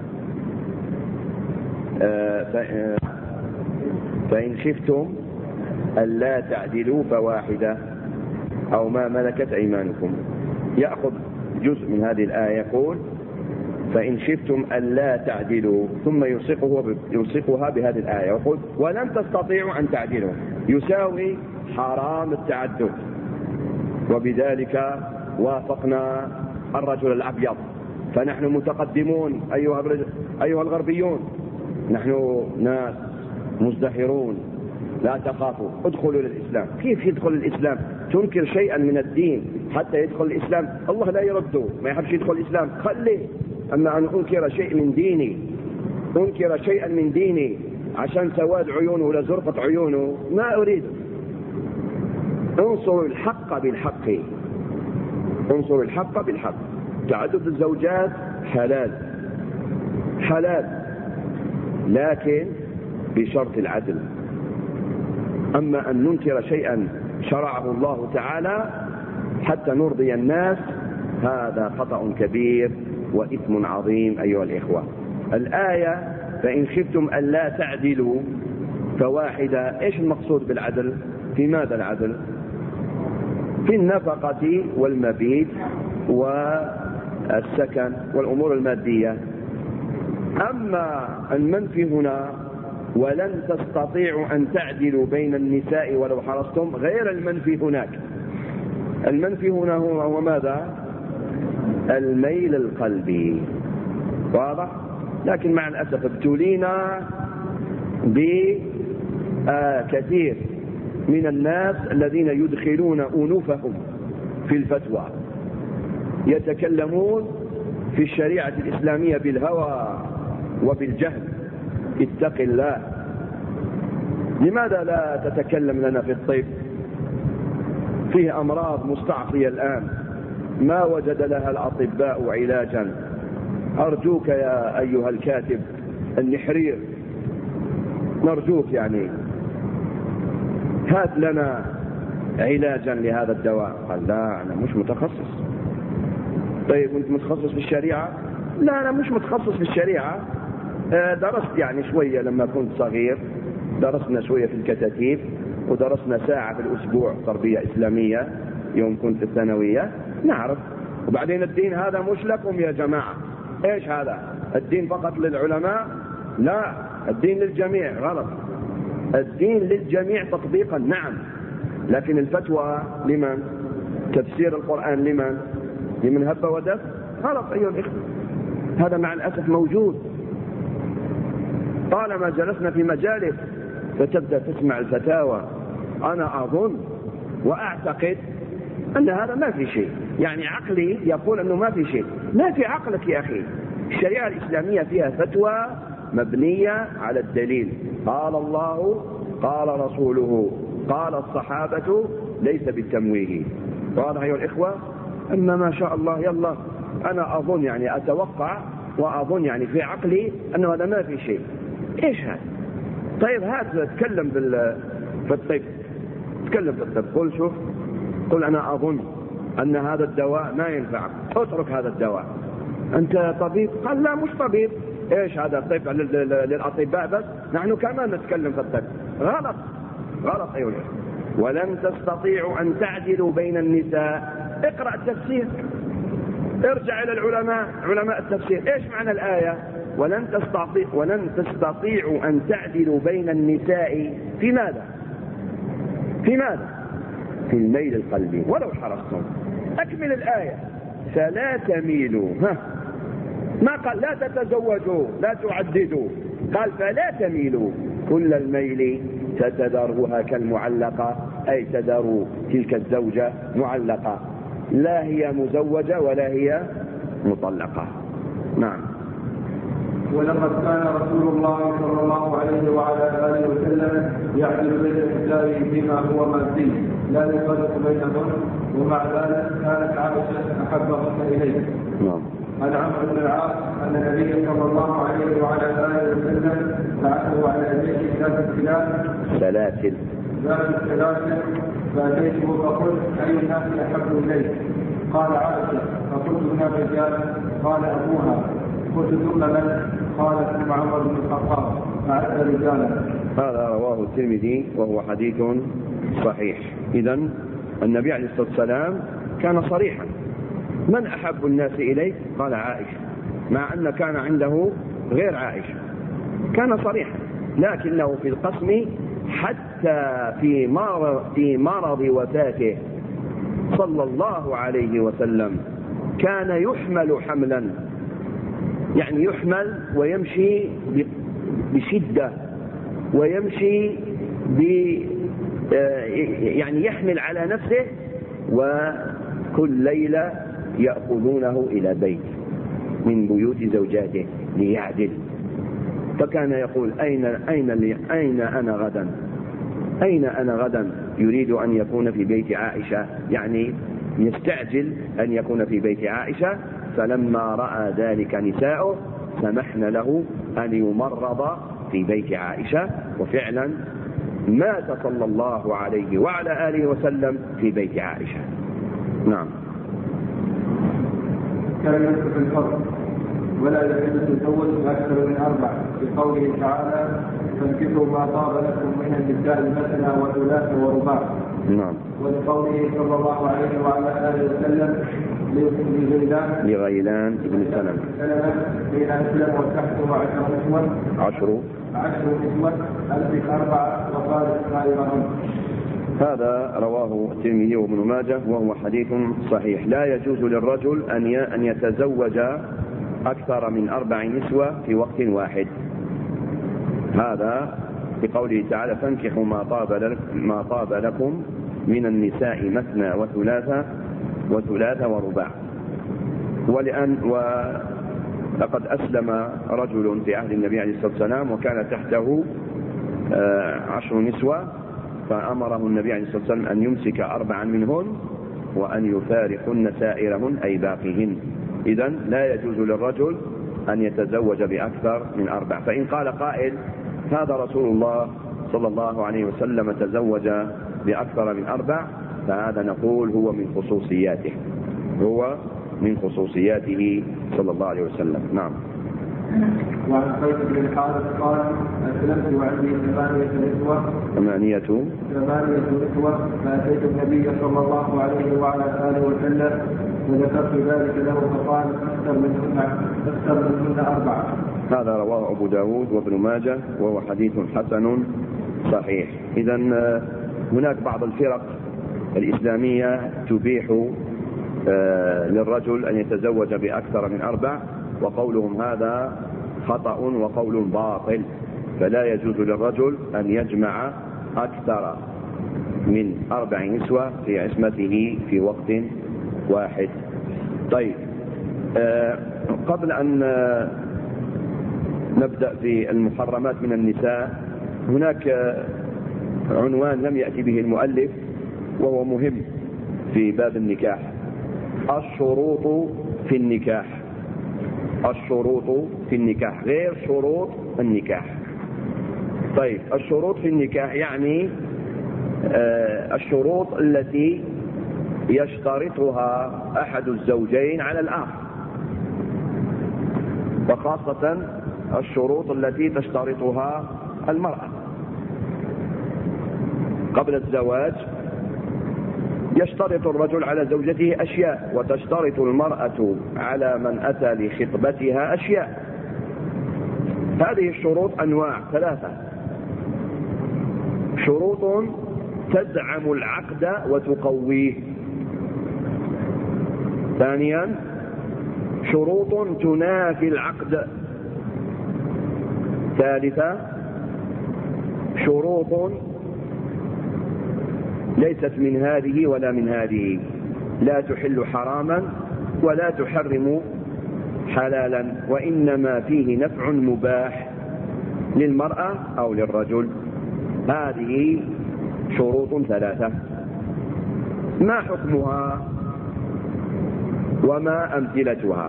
فإن خفتم ألا تعدلوا فواحدة أو ما ملكت أيمانكم. يأخذ جزء من هذه الآية يقول فإن خفتم ألا تعدلوا ثم يلصقها بهذه الآية ويقول ولن تستطيعوا أن تعدلوا، يساوي حرام التعدد. وبذلك وافقنا الرجل الأبيض، فنحن متقدمون أيها الغربيون، نحن ناس مزدهرون لا تخافوا ادخلوا للإسلام. كيف يدخل الإسلام؟ تنكر شيئا من الدين حتى يدخل الإسلام؟ الله لا يرده، ما يحبش يدخل الإسلام خليه. أما أن أنكر شيء من ديني، أنكر شيئا من ديني عشان سواد عيونه ولا زرقة عيونه ما أريد. انصروا الحق بالحق، انصروا الحق بالحق. تعدد الزوجات حلال حلال لكن بشرط العدل. أما أن ننكر شيئا شرعه الله تعالى حتى نرضي الناس هذا خطأ كبير وإثم عظيم أيها الإخوة. الآية فإن خفتم ألا تعدلوا فواحدة، إيش المقصود بالعدل؟ في ماذا العدل؟ في النفقة والمبيت والسكن والأمور المادية. أما المنفي هنا ولن تستطيعوا أن تعدلوا بين النساء ولو حرصتم غير المنفي هناك. المنفي هنا هو ماذا؟ الميل القلبي، واضح؟ لكن مع الأسف ابتلينا بكثير من الناس الذين يدخلون أنوفهم في الفتوى، يتكلمون في الشريعة الإسلامية بالهوى وبالجهل. اتق الله. لماذا لا تتكلم لنا في الطب؟ فيه أمراض مستعصية الآن ما وجد لها الأطباء علاجا. أرجوك يا أيها الكاتب النحرير، نرجوك يعني هات لنا علاجا لهذا الدواء. قال لا أنا مش متخصص. طيب أنت متخصص في الشريعة؟ لا أنا مش متخصص في الشريعة، درست يعني شوية لما كنت صغير، درسنا شوية في الكتاتيب ودرسنا ساعة في الأسبوع تربية إسلامية يوم كنت في الثانوية نعرف. وبعدين الدين هذا مش لكم يا جماعة. إيش هذا؟ الدين فقط للعلماء؟ لا، الدين للجميع. غلط. الدين للجميع تطبيقا نعم، لكن الفتوى لمن؟ تفسير القرآن لمن؟ لمن هب ودب؟ غلط أيها الإخوة. هذا مع الأسف موجود. طالما جلسنا في مجالس فتبدأ تسمع الفتاوى، أنا أظن وأعتقد أن هذا ما في شيء، يعني عقلي يقول أنه ما في شيء. ما في عقلك يا أخي. الشريعة الإسلامية فيها فتوى مبنية على الدليل، قال الله قال رسوله قال الصحابة، ليس بالتمويه. واضح أيها الإخوة؟ أما ما شاء الله يلا أنا أظن يعني أتوقع وأظن يعني في عقلي أنه هذا ما في شيء. إيش هذا؟ طيب هات تكلم في الطب، تكلم في الطب، قل شوف، قل أنا أظن أن هذا الدواء ما ينفع، اترك هذا الدواء. أنت طبيب؟ قال لا مش طبيب. إيش هذا الطب للأطباء بس؟ نحن كمان نتكلم في الطب. غلط غلط أيها الأخوة. ولن تستطيعوا أن تعدلوا بين النساء. اقرأ التفسير، ارجع إلى العلماء، علماء التفسير. إيش معنى الآية؟ ولن تستطيعوا أن تعدلوا بين النساء في ماذا؟ في الميل القلبي ولو حرصتم. أكمل الآية. فلا تميلوا، ما قال لا تتزوجوا لا تعددوا، قال فلا تميلوا كل الميل فتذروها كالمعلقة، أي تذروا تلك الزوجة معلقة، لا هي مزوجة ولا هي مطلقة. نعم. ولقد كان رسول الله صلى الله عليه وعلى آله وسلم يعدل بين النساء فيما هو مادي لا يفرق بينهن، ومع ذلك كانت عائشة أحبهن إليه. نعم. عن عمرو بن العاص أن النبي صلى الله عليه وعلى آله وسلم بعثه على يديه ذات السلاسل فأتيته فقلت أي الناس أحب إليه؟ قال عائشة. فقلت من الرجال؟ قال أبوها. قلت ثم من؟ قال ثم عمر بن الخطاب فعد رجالا. هذا رواه الترمذي وهو حديث صحيح. إذن النبي عليه الصلاة والسلام كان صريحا. من أحب الناس إليه؟ قال عائشة، مع أن كان عنده غير عائشة، كان صريحا. لكنه في القسم حتى في مرض وفاته صلى الله عليه وسلم كان يحمل حملا، يعني يحمل ويمشي بشدة ويمشي يعني يحمل على نفسه، وكل ليلة يأخذونه إلى بيت من بيوت زوجاته ليعدل. فكان يقول أين أنا غدا يريد أن يكون في بيت عائشة، يعني يستعجل أن يكون في بيت عائشة. فلما رأى ذلك نساؤه سمحن له أن يمرض في بيت عائشة، وفعلا مات صلى الله عليه وعلى آله وسلم في بيت عائشة. نعم. كان يكتب الفرق ولا يجوز التزوج بأكثر من 4 بقوله تعالى فانكحوا ما طاب لكم من النساء مثنى وثلاث ورباع. نعم. ولقوله صلى الله عليه وعلى آله وسلم لغيلان بن سلمة حين أسلم وتحته 10 نسوة ألبس 4 وقال خيرهم. هذا رواه الترمذي وابن ماجه وهو حديث صحيح. لا يجوز للرجل أن يتزوج أكثر من 4 نسوة في وقت واحد. هذا بقوله تعالى فانكحوا ما طاب لكم من النساء مثنى وثلاث ورباع. ولقد أسلم رجل في عهد النبي عليه الصلاة والسلام وكان تحته 10 نسوة، فأمره النبي عليه الصلاة والسلام أن يمسك 4 منهن وأن يفارقن سائرهن أي باقيهن. إذن لا يجوز للرجل أن يتزوج بأكثر من 4. فإن قال قائل هذا رسول الله صلى الله عليه وسلم تزوج بأكثر من 4، فهذا نقول هو من خصوصياته صلى الله عليه وسلم. نعم. وعن قيس بن الحارث قال أسلمت وعندي 8 نسوة فأتيت النبي صلى الله عليه وعلى آله وسلم وذكرت ذلك له فقال أكثر منهن 4. هذا رواه أبو داود وابن ماجه وهو حديث حسن صحيح. إذن هناك بعض الفرق الإسلامية تبيح للرجل أن يتزوج بأكثر من 4، وقولهم هذا خطأ وقول باطل. فلا يجوز للرجل أن يجمع أكثر من 4 نسوة في عصمته في وقت واحد. طيب، قبل أن نبدأ في المحرمات من النساء هناك عنوان لم يأتي به المؤلف وهو مهم في باب النكاح: الشروط في النكاح. الشروط في النكاح غير شروط النكاح. طيب، الشروط في النكاح يعني الشروط التي يشترطها أحد الزوجين على الآخر، وخاصة الشروط التي تشترطها المرأة قبل الزواج. يشترط الرجل على زوجته أشياء، وتشترط المرأة على من أتى لخطبتها أشياء. هذه الشروط أنواع ثلاثة: شروط تدعم العقد وتقويه، ثانيا شروط تنافي العقد، ثالثا شروط ليست من هذه ولا من هذه، لا تحل حراما ولا تحرم حلالا، وإنما فيه نفع مباح للمرأة أو للرجل. هذه شروط ثلاثة. ما حكمها وما أمثلتها؟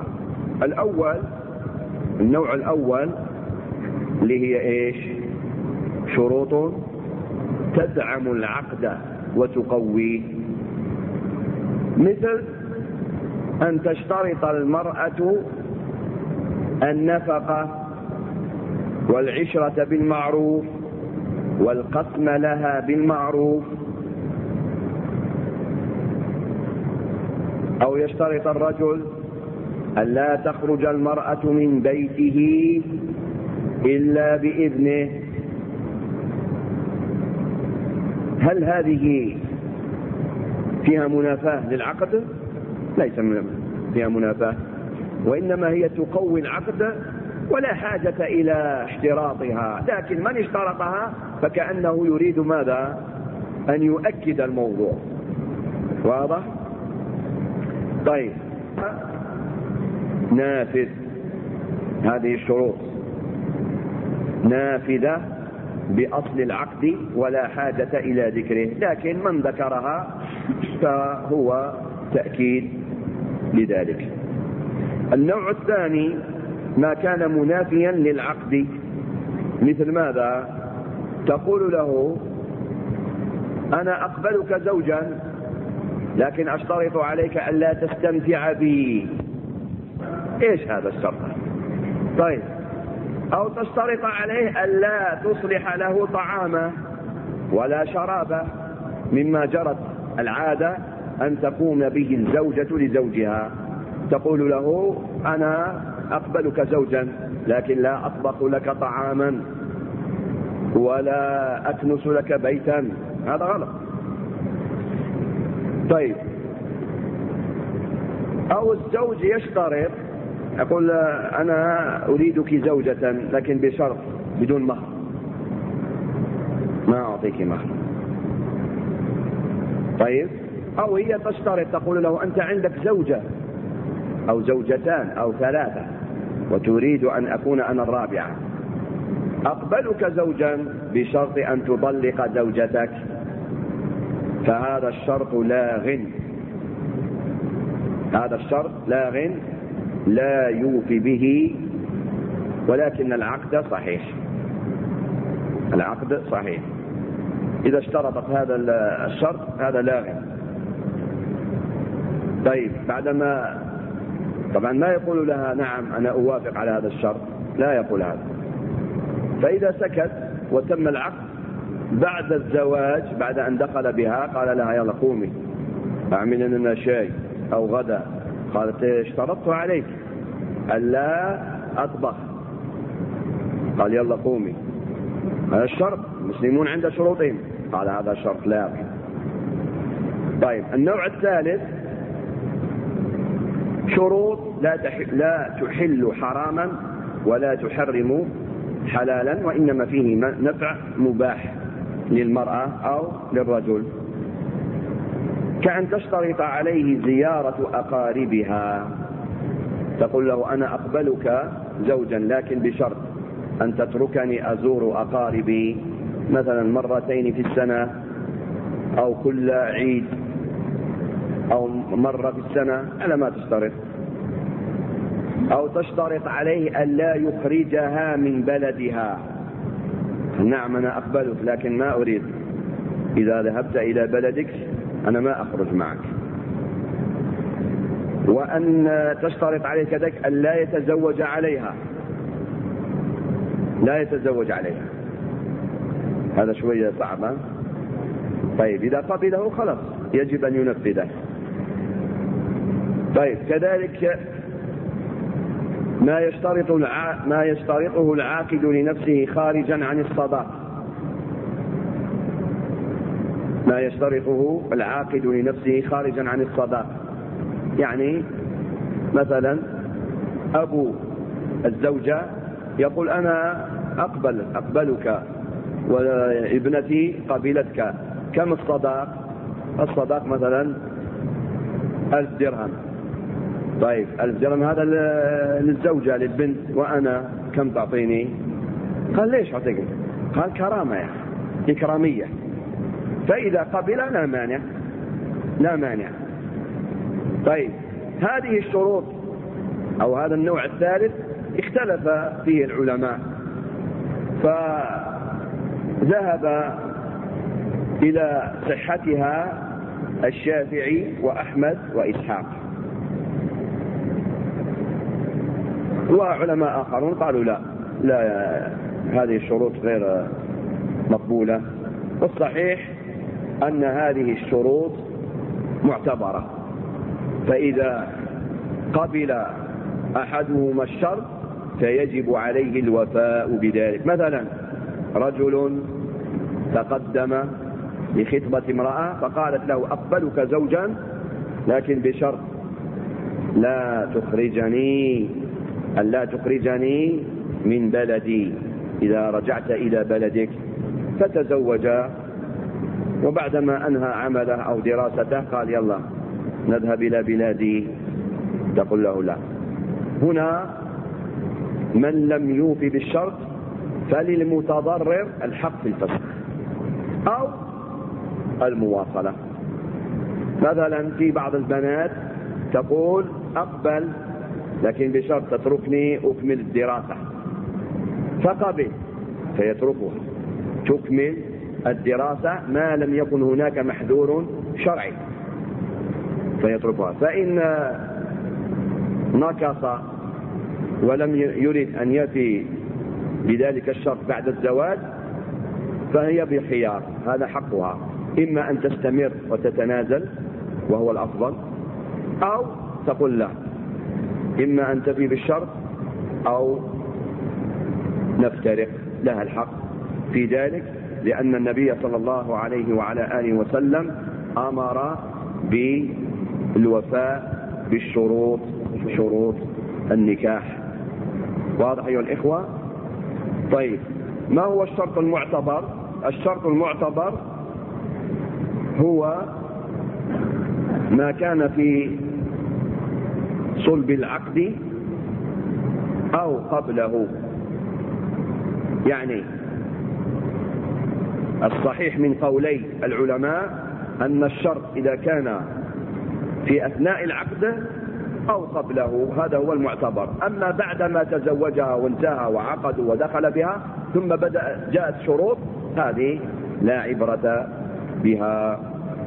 النوع الأول اللي هي إيش؟ شروط تدعم العقد وتقويه، مثل أن تشترط المرأة النفقة والعشرة بالمعروف والقسم لها بالمعروف، أو يشترط الرجل أن لا تخرج المرأة من بيته إلا بإذنه. هل هذه فيها منافاة للعقد؟ ليس فيها منافاة، وإنما هي تقوي العقد ولا حاجة إلى اشتراطها، لكن من اشترطها فكأنه يريد ماذا؟ أن يؤكد الموضوع. واضح؟ طيب، نافذ هذه الشروط نافذة بأصل العقد ولا حاجة إلى ذكره، لكن من ذكرها فهو تأكيد لذلك. النوع الثاني ما كان منافيا للعقد، مثل ماذا؟ تقول له أنا أقبلك زوجا لكن أشترط عليك ألا تستمتع بي. إيش هذا الشرط؟ طيب، أو تشترط عليه ألا تصلح له طعامه ولا شرابه، مما جرت العادة أن تقوم به الزوجة لزوجها. تقول له أنا أقبلك زوجا لكن لا أطبخ لك طعاما ولا أكنس لك بيتا، هذا غلط. طيب، أو الزوج يشترط، يقول أنا أريدك زوجة لكن بشرط بدون مهر، ما أعطيك مهر. طيب، أو هي تشترط تقول له أنت عندك زوجة أو زوجتان أو ثلاثة وتريد أن أكون أنا الرابعة، أقبلك زوجا بشرط أن تطلق زوجتك، فهذا الشرط لاغ، هذا الشرط لاغ لا يوفي به، ولكن العقد صحيح، العقد صحيح. إذا اشترطت هذا الشرط هذا لاغ. طيب، بعدما طبعا ما يقول لها نعم أنا أوافق على هذا الشرط، لا يقول هذا. فإذا سكت وتم العقد بعد الزواج، بعد أن دخل بها، قال لها يلا قومي أعمل لنا شاي أو غدا، قالت اشترطت عليك ألا أطبخ، قال يلا قومي، هذا الشرط، المسلمون عند شروطهم، قال هذا شرط لا. طيب، النوع الثالث شروط لا تحل حراما ولا تحرم حلالا، وإنما فيه نفع مباح للمرأة أو للرجل، كأن تشترط عليه زيارة أقاربها. تقول له أنا أقبلك زوجا لكن بشرط أن تتركني أزور أقاربي مثلا مرتين في السنة أو كل عيد أو مرة في السنة، على ما تشترط. أو تشترط عليه أن لا يخرجها من بلدها، نعم أنا أقبلك لكن ما أريد إذا ذهبت إلى بلدك أنا ما أخرج معك. وأن تشترط عليه كذلك أن لا يتزوج عليها، لا يتزوج عليها، هذا شوية صعب. طيب، إذا قبله خلاص يجب أن ينفذه. طيب، كذلك ما يشترطه العاقد لنفسه خارجا عن الصداق. ما يشترطه العاقد لنفسه خارجا عن الصداق، يعني مثلا أبو الزوجة يقول أنا أقبلك وابنتي قبلتك، كم الصداق؟ الصداق مثلا 1000 درهم. طيب 1000 درهم هذا للزوجة للبنت، وأنا كم تعطيني؟ قال ليش أعطيك؟ قال كرامة يعني إكرامية. فإذا قبل لا مانع. طيب هذه الشروط أو هذا النوع الثالث اختلف فيه العلماء، فذهب إلى صحتها الشافعي وأحمد وإسحاق، وعلماء آخرون قالوا لا هذه الشروط غير مقبولة. والصحيح أن هذه الشروط معتبرة، فإذا قبل أحدهما الشرط فيجب عليه الوفاء بذلك. مثلا رجل تقدم لخطبة امرأة فقالت له أقبلك زوجا لكن بشرط لا تخرجني من بلدي إذا رجعت إلى بلدك. فتزوجا، وبعدما أنهى عمله أو دراسته قال يلا نذهب إلى بلادي، تقول له لا. هنا من لم يوفي بالشرط فللمتضرر الحق في الفسخ أو المواصلة. مثلا في بعض البنات تقول أقبل لكن بشرط تتركني أكمل الدراسة، فقبل فيتركها تكمل الدراسة ما لم يكن هناك محذور شرعي فيتركها. فإن نقص ولم يرد أن يفي بذلك الشرط بعد الزواج فهي بخيار، هذا حقها، إما أن تستمر وتتنازل وهو الأفضل، أو تقول لا، إما أن تفي بالشرط أو نفترق، لها الحق في ذلك، لأن النبي صلى الله عليه وعلى آله وسلم أمر بالوفاء بالشروط، شروط النكاح. واضح أيها الإخوة؟ طيب ما هو الشرط المعتبر؟ الشرط المعتبر هو ما كان في صلب العقد أو قبله. يعني الصحيح من قولي العلماء أن الشرط إذا كان في أثناء العقد أو قبله هذا هو المعتبر. أما بعدما تزوجها وانتهى وعقد ودخل بها ثم جاءت شروط هذه لا عبرة بها.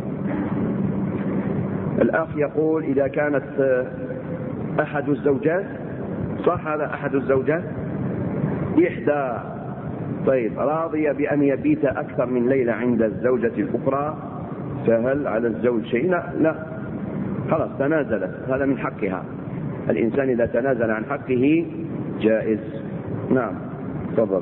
الأخ يقول إذا كانت أحد الزوجات، صح هذا أحد الزوجات، إحدى طيب راضية بأن يبيت أكثر من ليلة عند الزوجة الأخرى، فهل على الزوج شيء؟ لا خلاص تنازلت، هذا من حقها. الإنسان إذا تنازل عن حقه جائز. نعم تفضل.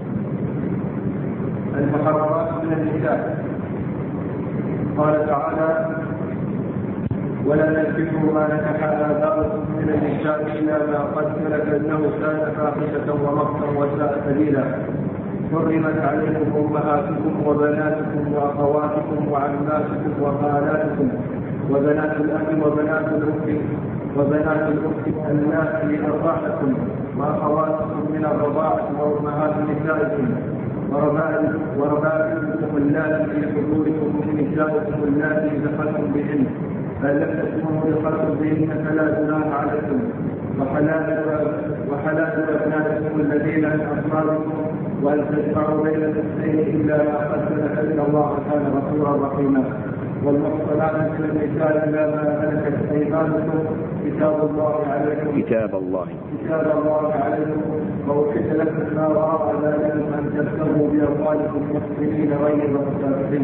المحرمات من النساء، قال تعالى ولا تنكحوا ما نكح آباؤكم من النساء إلا ما قد سلف إنه كان فاحشة ومقتا وساء سبيلا. حرمت عليكم أمهاتكم وبناتكم وأخواتكم وعماتكم وخالاتكم وبنات الأخ وبنات الأخت اللاتي أرضعنكم وأخواتكم من الرضاعة وأمهات نسائكم وربائبكم اللاتي في حضوركم من نسائكم اللاتي دخلتم بهن، فإن لم تكونوا دخلتم بهن فلا جناح عليكم، وحلال أبنائكم الذين من أصلابكم، وأن تجمعوا بين الاثنين إلا ما قد سلف إن الله كان غفورا رحيما. والمحصنات من النساء إلا ما ملكت أيمانكم كتاب الله عليكم وأحل لكم ما وراء ذلك أن تبتغوا بأموالكم محسنين غير مسافحين.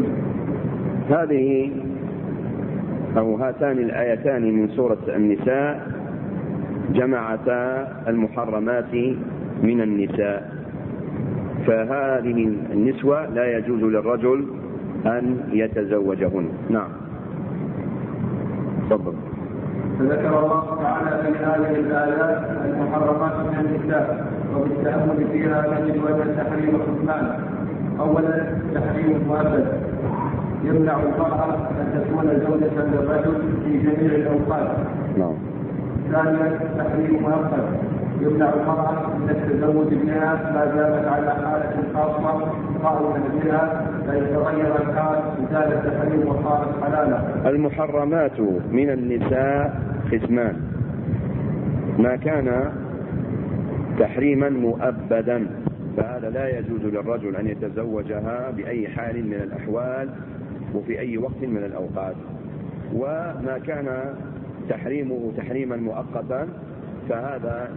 هذه أو هاتان الآيتان من سورة النساء جمعتا المحرمات من النساء، فهذه النسوة لا يجوز للرجل أن يتزوجهن. نعم، تفضل. فذكر الله تعالى في هذه الآيات المحرمات من النساء، وبالتأمل فيها نجد أن التحريم قسمان. أولا تحريم مؤبد يمنع المرأة أن تكون زوجة للرجل في جميع الأوقات. ثانيا تحريم مؤقت يمنع المرأة من التزوج بها ما دامت على حالة خاصة قائمة بها، فيتغير الحال زال التحريم وصارت حلالا. المحرمات من النساء قسمان: ما كان تحريما مؤبدا فهذا لا يجوز للرجل أن يتزوجها بأي حال من الأحوال وفي أي وقت من الأوقات، وما كان تحريمه تحريما مؤقتا فهذا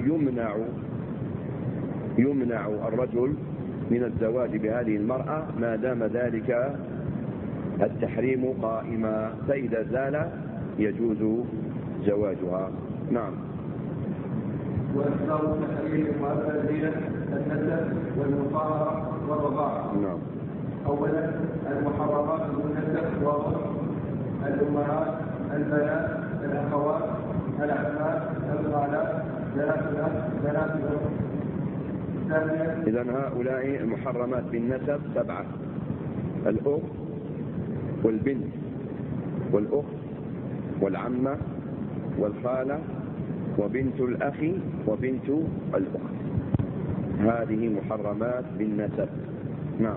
يمنع الرجل من الزواج بهذه المرأة ما دام ذلك التحريم قائما، فإذا زال يجوز زواجها. نعم. وأسباب التحريم المؤبد هي النسب والمطهرة والرضاعة. نعم. أولا المحرمات بالنسب وهم الأمهات، البنات، الأخوات، العمات، الخالات، بنات الأب، بنات الأم. ثانيا إذن هؤلاء المحرمات بالنسب 7: الأخت والبنت والأخت والعمة والخالة وبنت الأخ وبنت الأخت، هذه محرمات بالنسب. نعم.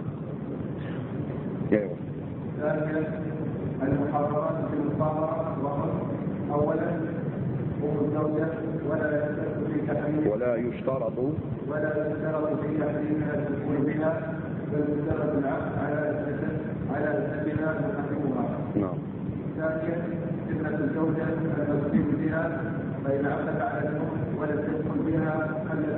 ثانيا المحرمات بالمطهرة وهم: أولا أم الزوجة ولا يشترط في تحريمها الدخول بها، بل مجرد العقد على نسبها يحرمها. نعم. ثانيا ابنة الزوجة المسلم بها، فإن عقد على الأم ولم تدخل بها حلت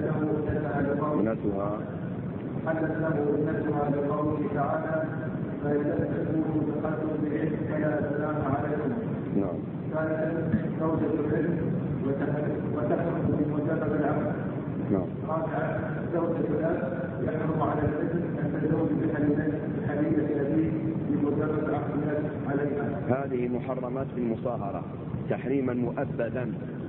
له ابنتها لقوله تعالى: فإن لم تكونوا دخلتم بعلم فلا سلام عليكم. نعم. ثالثا زوجة العلم وتحرم بمجرد العقد. نعم. رابعا زوجة الأب يحرم على الابن أن تزوج بحليلة أبيه بمجرد العقد عليها. هذه محرمات بالمصاهرة تحريما مؤبدا.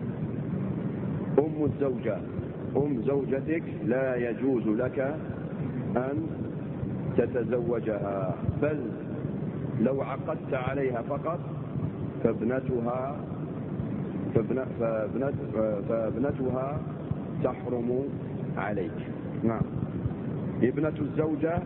أم زوجتك لا يجوز لك أن تتزوجها، بل لو عقدت عليها فقط فابنتها تحرم عليك. نعم. ابنة الزوجة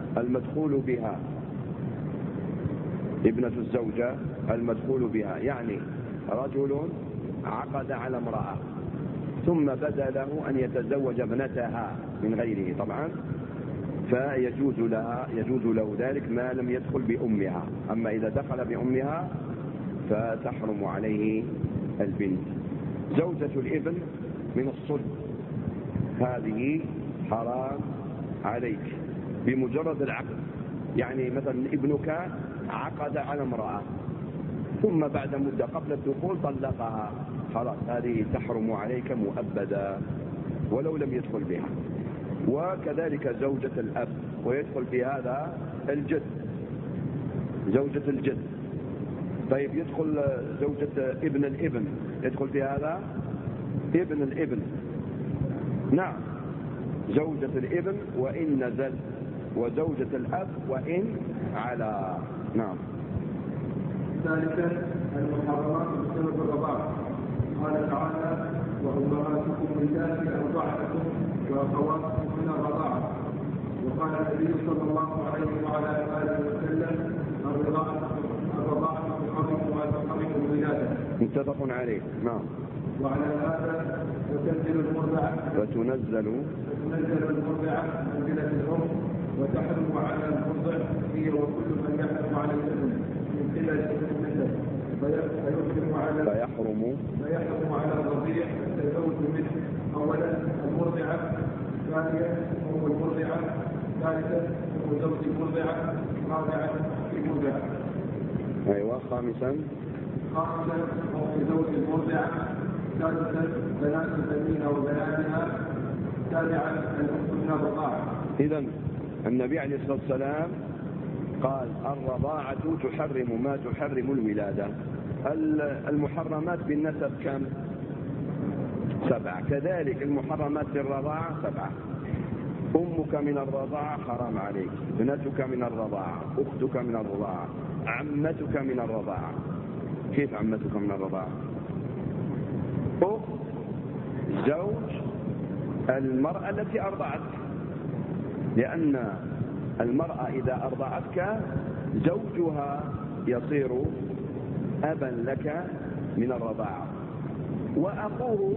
المدخول بها يعني رجل عقد على امرأة ثم بدا له أن يتزوج ابنتها من غيره طبعا، فيجوز له ذلك ما لم يدخل بأمها. أما إذا دخل بأمها فتحرم عليه البنت. زوجة الابن من الصلب هذه حرام عليك بمجرد العقد، يعني مثلا ابنك عقد على امرأة ثم بعد مدة قبل الدخول طلقها، خلاص هذه تحرم عليك مؤبدا ولو لم يدخل بها. وكذلك زوجة الأب، ويدخل في هذا الجد، زوجة الجد. طيب يدخل زوجة ابن الابن، يدخل في هذا ابن الابن. نعم. زوجة الابن وإن نزل، وزوجة الأب وإن على. نعم. ثالثا المحرمات بسبب الرضاعة. قال تعالى: وأمهاتكم اللاتي أرضعنكم وأخواتكم من الرضاعة. وقال النبي صلى الله عليه وعلى آله وسلم: الرضاعة تحرم ما تحرم الولادة. متفق عليه. نعم. وعلى هذا وتنزل المرضعة منزلة الأم، وتحرم على المرضع هي وكل من يحرم على الابن من قبل النسب، فيحرم على الرضيع التزوج منه. أولا المرضعة، ثانيا أم المرضعة، ثالثا أم زوج المرضعة، رابعا المرضعة. أيوة. خامسا أم زوج المرضعة، ثالثا بنات البنين وبناتها. سابعا الأخت من الرضاعة. إذن النبي عليه الصلاة والسلام قال الرضاعة تحرم ما تحرم الولادة. المحرمات بالنسب كم؟ 7. كذلك المحرمات بالرضاعة 7. أمك من الرضاعة حرام عليك، ابنتك من الرضاعة، أختك من الرضاعة، عمتك من الرضاعة. كيف عمتك من الرضاعة؟ أخت زوج المرأة التي أرضعتك، لأن المرأة إذا أرضعتك زوجها يصير أبا لك من الرضاعة، وأخوه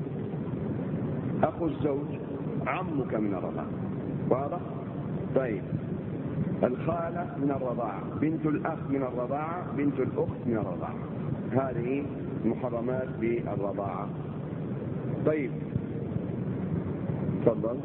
أخو الزوج عمك من الرضاعة. واضح؟ طيب، الخالة من الرضاعة، بنت الأخ من الرضاعة، بنت الأخت من الرضاعة. هذه محرمات بالرضاعة. طيب تفضل.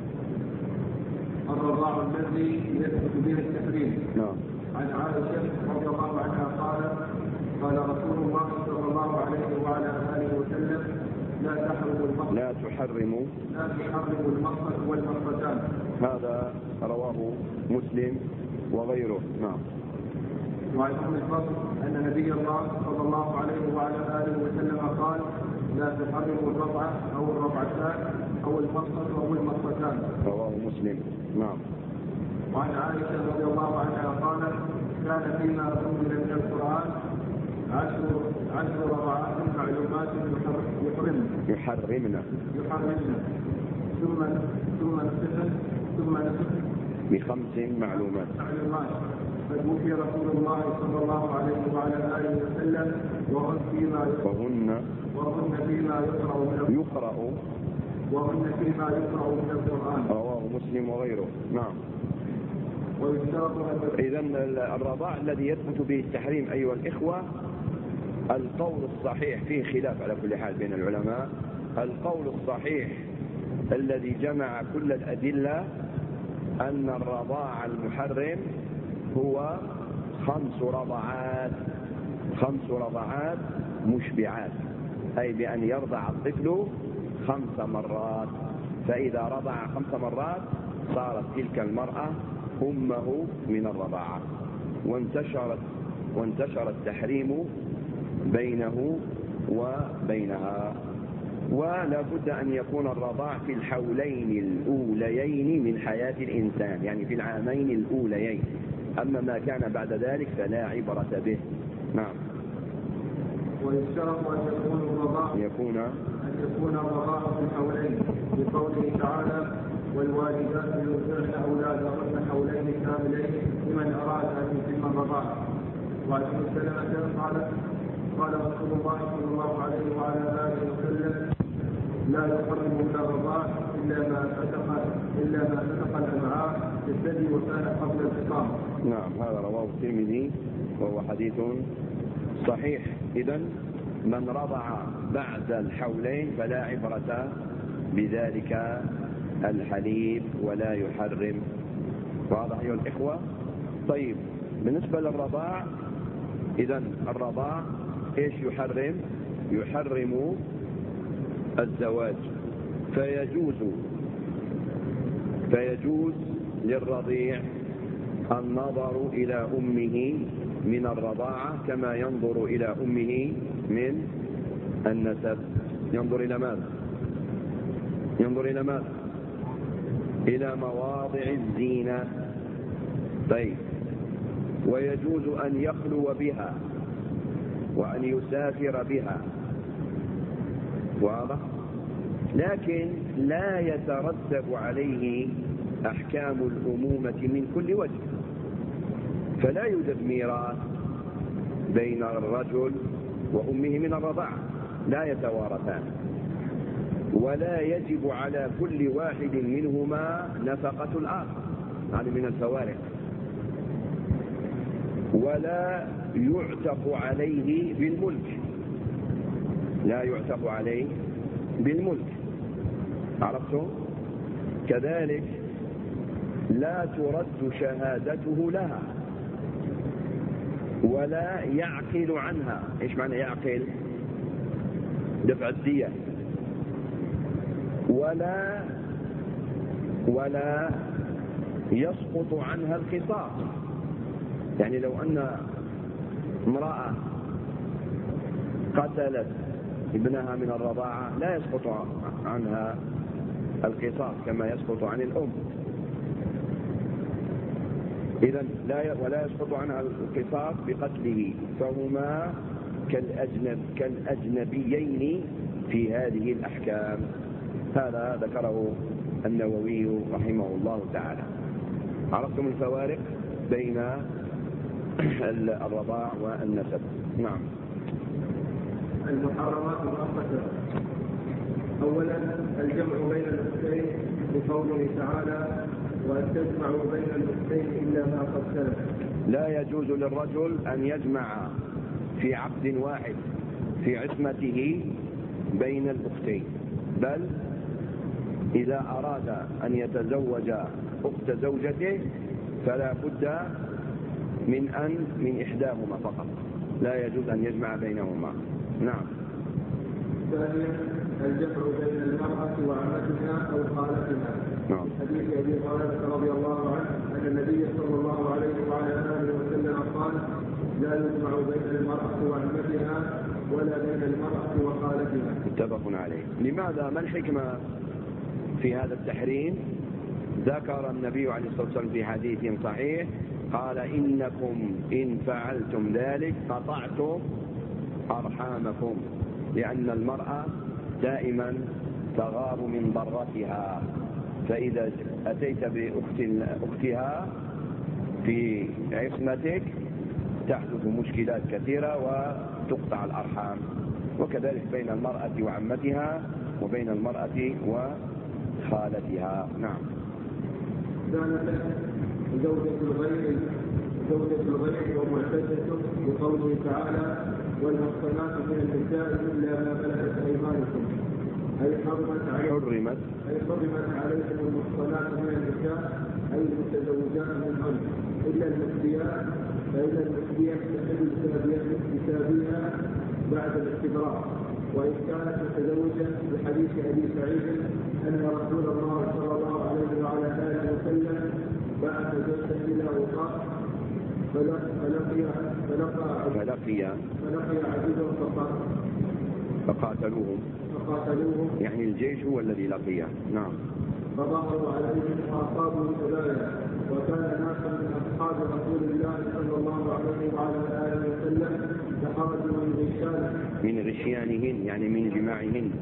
الرضاع الذي يثبت به التحريم. نعم. عن عائشة رضي الله عنها قال رسول الله صلى الله عليه وعلى آله وسلم لا تحرم المصة والمصتان. هذا رواه مسلم وغيره. نعم. وعن ابن الفضل أن نبي الله صلى الله عليه وعلى آله وسلم قال لا تحرم الرضعة أو الرضعتان أو المصة أو المصتان. رواه مسلم. نعم. وعن عائشة رضي الله عنها قالت كان فيما أنزل من القرآن 10 رضعات معلومات يحرمن ثم نسخ ب5 معلومات. فتوفي رسول الله صلى الله عليه وعلى آله وسلم وهن فيما يقرأ من القرآن. رواه مسلم وغيره. نعم. إذن الرضاع الذي يثبت به التحريم أيها الإخوة، القول الصحيح فيه خلاف على كل حال بين العلماء. القول الصحيح الذي جمع كل الأدلة أن الرضاع المحرم هو 5 رضعات مشبعات، أي بأن يرضع الطفل 5 مرات، فإذا رضع 5 مرات صارت تلك المرأة أمه من الرضاعة، وانتشر التحريم بينه وبينها. ولا بد أن يكون الرضاع في الحولين الأوليين من حياة الإنسان، يعني في العامين الأوليين. أما ما كان بعد ذلك فلا عبرة به. نعم. ويشترط أن يكون الرضاع في الحولين، بقوله تعالى والوالدات يرضعن أولادهن حولين كاملين لمن أراد أن يتم الرضاعة. وعن أم سلمة قال رسول الله صلى الله عليه وعلى آله وسلم لا يحرم من الرضاع إلا ما فتق الأمعاء الذي وكان قبل الفطام. نعم، هذا رواه الترمذي وهو حديث صحيح. إذن من رضع بعد الحولين فلا عبرة بذلك الحليب ولا يحرم. واضح أيها الإخوة؟ طيب، بالنسبة للرضاع، إذن الرضاع إيش يحرم الزواج، فيجوز للرضيع النظر إلى أمه من الرضاعة كما ينظر إلى أمه من النسب. ينظر إلى ماذا؟ إلى مواضع الزينة. طيب، ويجوز أن يخلو بها وأن يسافر بها. واضح؟ لكن لا يترتب عليه أحكام الأمومة من كل وجه، فلا يوجد ميراث بين الرجل وأمه من الرضاعة، لا يتوارثان، ولا يجب على كل واحد منهما نفقة الآخر، هذه من الفوارق، ولا يعتق عليه بالملك، لا يعتق عليه بالملك. عرفتم؟ كذلك لا ترد شهادته لها ولا يعقل عنها. ايش معنى يعقل؟ دفع الدية، ولا يسقط عنها القصاص. يعني لو أن امرأة قتلت ابنها من الرضاعة لا يسقط عنها القصاص كما يسقط عن الأم. إذن ولا يسقط عنها القصاص بقتله، فهما كالأجنبيين في هذه الأحكام. هذا ذكره النووي رحمه الله تعالى. عرفتم الفوارق بين الرضاع والنسب. نعم. المحرمات الخمسة. أولا الجمع بين الأختين بقوله تعالى: وأن تجمعوا بين الأختين إلا ما قد سلف. لا يجوز للرجل أن يجمع في عقد واحد في عصمته بين الأختين، بل إذا أراد أن يتزوج أخت زوجته فلا بد من إحداهما فقط، لا يجوز أن يجمع بينهما. نعم. ثانيا الجمع بين المرأة وعمتها أو خالتها. نعم. حديث أبي هريرة رضي الله عنه أن النبي صلى الله عليه وعلى آله وسلم قال: لا يجمع بين المرأة وعمتها ولا بين المرأة وخالتها. متفق عليه. لماذا؟ ما الحكمة في هذا التحريم؟ ذكر النبي عليه الصلاة والسلام في حديث صحيح قال: إنكم إن فعلتم ذلك قطعتم أرحامكم، لأن المرأة دائما تغار من ضرتها، فإذا أتيت بأختها في عصمتك تحدث مشكلات كثيرة وتقطع الأرحام، وكذلك بين المرأة وعمتها وبين المرأة وخالتها. نعم. زوجة الغير ومعتدة بقوله تعالى: والمحصنات من النساء إلا ما ملكت أيمانكم، أي حرمت عليكم المحصنات من النساء أي المتزوجات منهن إلا المفتيات، فإن المفتيات تحل بسببها بعد الاستبراء، وإن كانت متزوجة بحديث أبي سعيد أن رسول الله صلى الله عليه وعلى آله وسلم بعث جيشا إلى وقاص فلقي عدوا فقاتلوهم، يعني الجيش هو الذي لقيه. نعم. فظهروا عليهم وأصابوا الكبائر، وكان ناس من أصحاب رسول الله صلى الله عليه وعلى آله وسلم فخرجوا من غشيانهن يعني من جماعهن،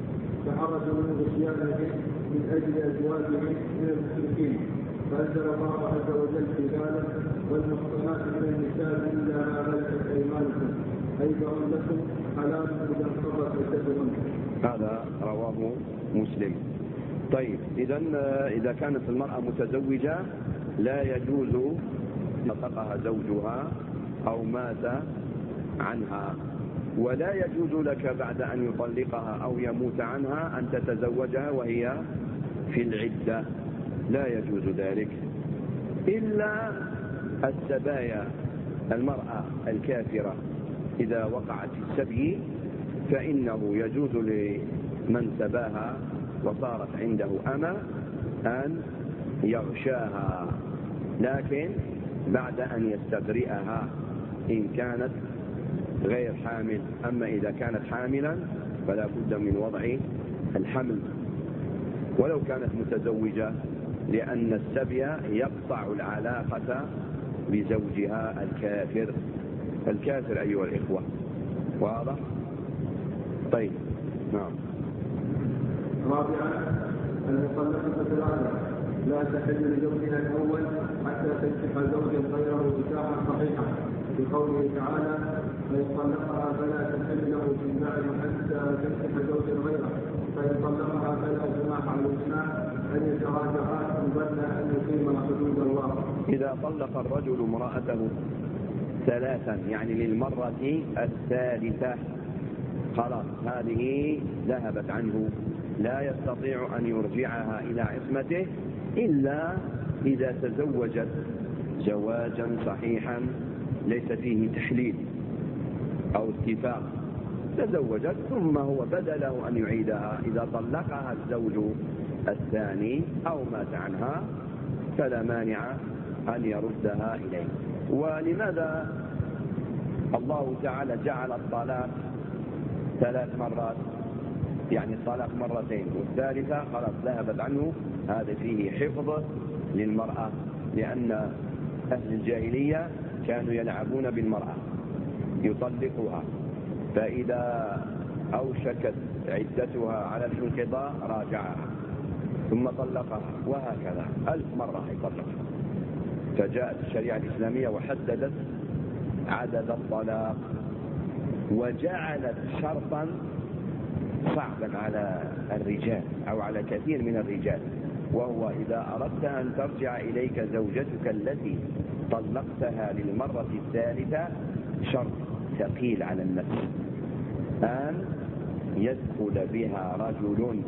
من أجل أزواجهم من المشركين، فأنزل الله عز وجل في ذلك: والمحصنات من النساء إلا ما ملكت أيمانكم أي فهم لكم حلال إذا انقضت عدتهن. هذا رواه مسلم. طيب، إذا كانت المرأة متزوجة لا يجوز نطقها زوجها أو مات عنها، ولا يجوز لك بعد أن يطلقها أو يموت عنها أن تتزوجها وهي في العدة، لا يجوز ذلك، إلا السبايا، المرأة الكافرة إذا وقعت في السبي فإنه يجوز لمن سباها وصارت عنده أمة أن يغشاها، لكن بعد أن يستبرئها إن كانت غير حامل. أما إذا كانت حاملا فلا بد من وضع الحمل ولو كانت متزوجة، لأن السبي يقطع العلاقة بزوجها الكافر أيها الإخوة. واضح؟ طيب. نعم. رابعا المطلقة ثلاثة لا تحل لزوجها الأول حتى تنكح زوجا غيره نكاحا صحيحا، بقوله تعالى: فإن طلقها فلا تحل له من بعد حتى تنكح زوجا غيره، فإن طلقها فلا جناح عليهما أن يتراجعا قبل أن يقيما حدود الله. إذا طلق الرجل امرأته ثلاثا يعني للمرة الثالثة خلاص هذه ذهبت عنه، لا يستطيع أن يرجعها إلى عصمته إلا إذا تزوجت زواجا صحيحا ليس فيه تحليل أو اتفاق، تزوجت ثم هو بدا له أن يعيدها. إذا طلقها الزوج الثاني أو مات عنها فلا مانع أن يردها إليه. ولماذا الله تعالى جعل الطلاق 3 مرات؟ يعني الطلاق مرتين والثالثة خلاص ذهبت عنه. هذا فيه حفظ للمرأة، لأن أهل الجاهلية كانوا يلعبون بالمرأة، يطلقها، فإذا أوشكت عدتها على الانقضاء راجعها ثم طلقها، وهكذا 1000 مرة يطلقها. فجاءت الشريعة الإسلامية وحددت عدد الطلاق، وجعلت شرطا صعبا على الرجال أو على كثير من الرجال، وهو إذا أردت أن ترجع إليك زوجتك التي طلقتها للمرة الثالثة شرط ثقيل على النفس، أن يدخل بها رجل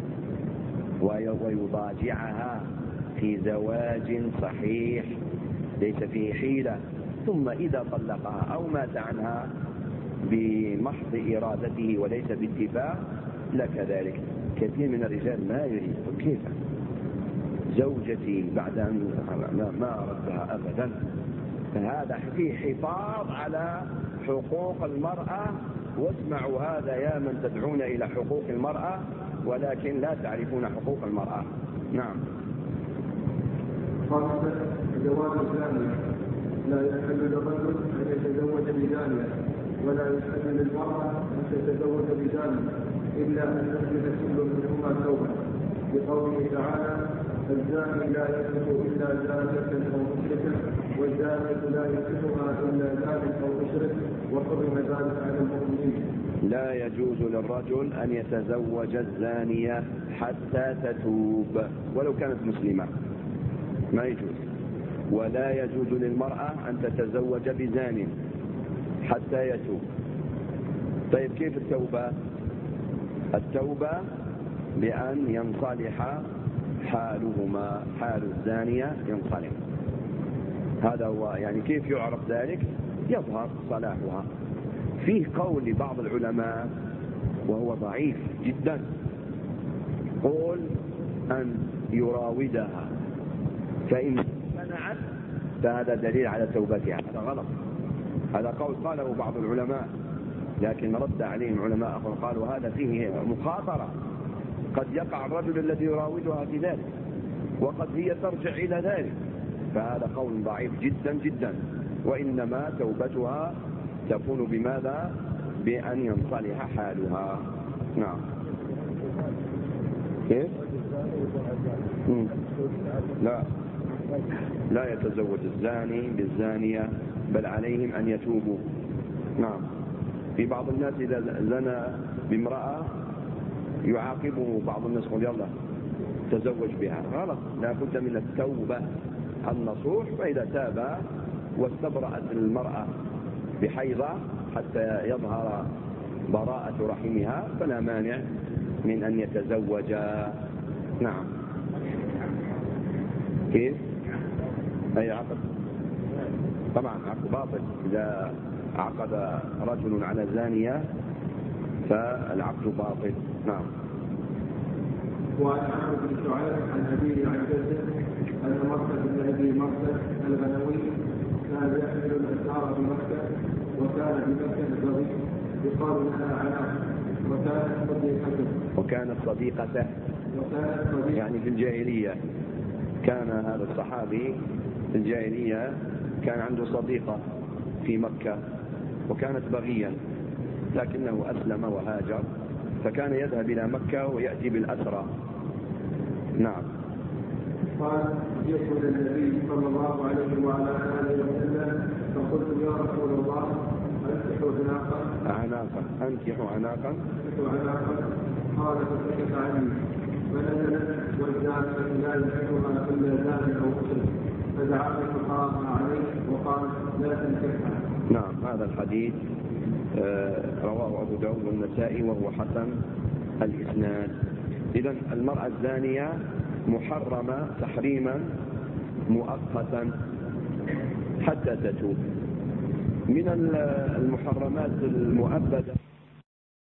ويضاجعها في زواج صحيح ليس فيه حيلة، ثم إذا طلقها أو مات عنها بمحض إرادته وليس باتفاق لك ذلك. كثير من الرجال ما يريد، كيف زوجتي بعد أن ما أردتها أبدا؟ فهذا فيه حفاظ على حقوق المرأة. واسمعوا هذا يا من تدعون إلى حقوق المرأة ولكن لا تعرفون حقوق المرأة. نعم. خامسا زواج الزانية. لا يحل للرجل أن يتزوج بزانية، ولا يحل للمرأة أن تتزوج بزاني إلا أن يحدث كل منهما توبة، بقوله تعالى: الزاني لا يحل إلا زانية أو مشركة، والزانية لا يحلها إلا زان أو مشرك، وحرم ذلك على المؤمنين. لا يجوز للرجل أن يتزوج الزانية حتى تتوب ولو كانت مسلمة، ما يجوز. ولا يجوز للمرأة أن تتزوج بزان حتى يتوب. طيب كيف التوبة؟ التوبة بأن ينصلح حالهما، حال الزانية ينصلح. هذا هو، يعني كيف يعرف ذلك؟ يظهر صلاحها. فيه قول لبعض العلماء وهو ضعيف جدا، قول أن يراودها، فإن منعت فهذا دليل على توبتها. هذا غلط، هذا قول قاله بعض العلماء، لكن رد عليهم علماء آخر قالوا هذا فيه مخاطرة، قد يقع الرجل الذي يراودها في ذلك وقد هي ترجع إلى ذلك، فهذا قول ضعيف جدا جدا. وإنما توبتها تكون بماذا؟ بأن ينصلح حالها. نعم. كيف؟ لا يتزوج الزاني بالزانية، بل عليهم أن يتوبوا. نعم. في بعض الناس إذا زنى بامرأة يعاقبه بعض الناس، يقول يلا تزوج بها. غلط، لا بد من التوبة النصوح. فإذا تاب واستبرأت المرأة بحيضة حتى يظهر براءة رحمها فلا مانع من أن يتزوجا. نعم. كيف؟ أي عقد؟ طبعا عقد باطل. إذا عقد رجل على زانية فالعقد باطل. نعم. وعن عمرو بن شعيب عن أبيه عن جده أن مرثد بن أبي مرثد الغنوي كان يحمل الأسعار بمكة، وكان بمكة الضريح يقال لها عناق، وكانت صديقته يعني في الجاهلية. كان هذا الصحابي في الجاهلية كان عنده صديقة في مكة وكانت بغيا، لكنه أسلم وهاجر، فكان يذهب إلى مكة ويأتي بالأسرى. نعم. قال: يقول النبي صلى الله عليه وعلى آله وسلم: فقلت يا رسول الله أنكحوا عناقا. قال: فسكت عني، فنزلت: والزانية لا يحلها إلا زان أو مشرك، فدعاني فقام عليه وقال: لا تنكحها. نعم. هذا الحديث رواه أبو داود والنسائي وهو حسن الإسناد. إذن المرأة الزانية محرمة تحريما مؤقتا حتى تتوب. من المحرمات المؤبدة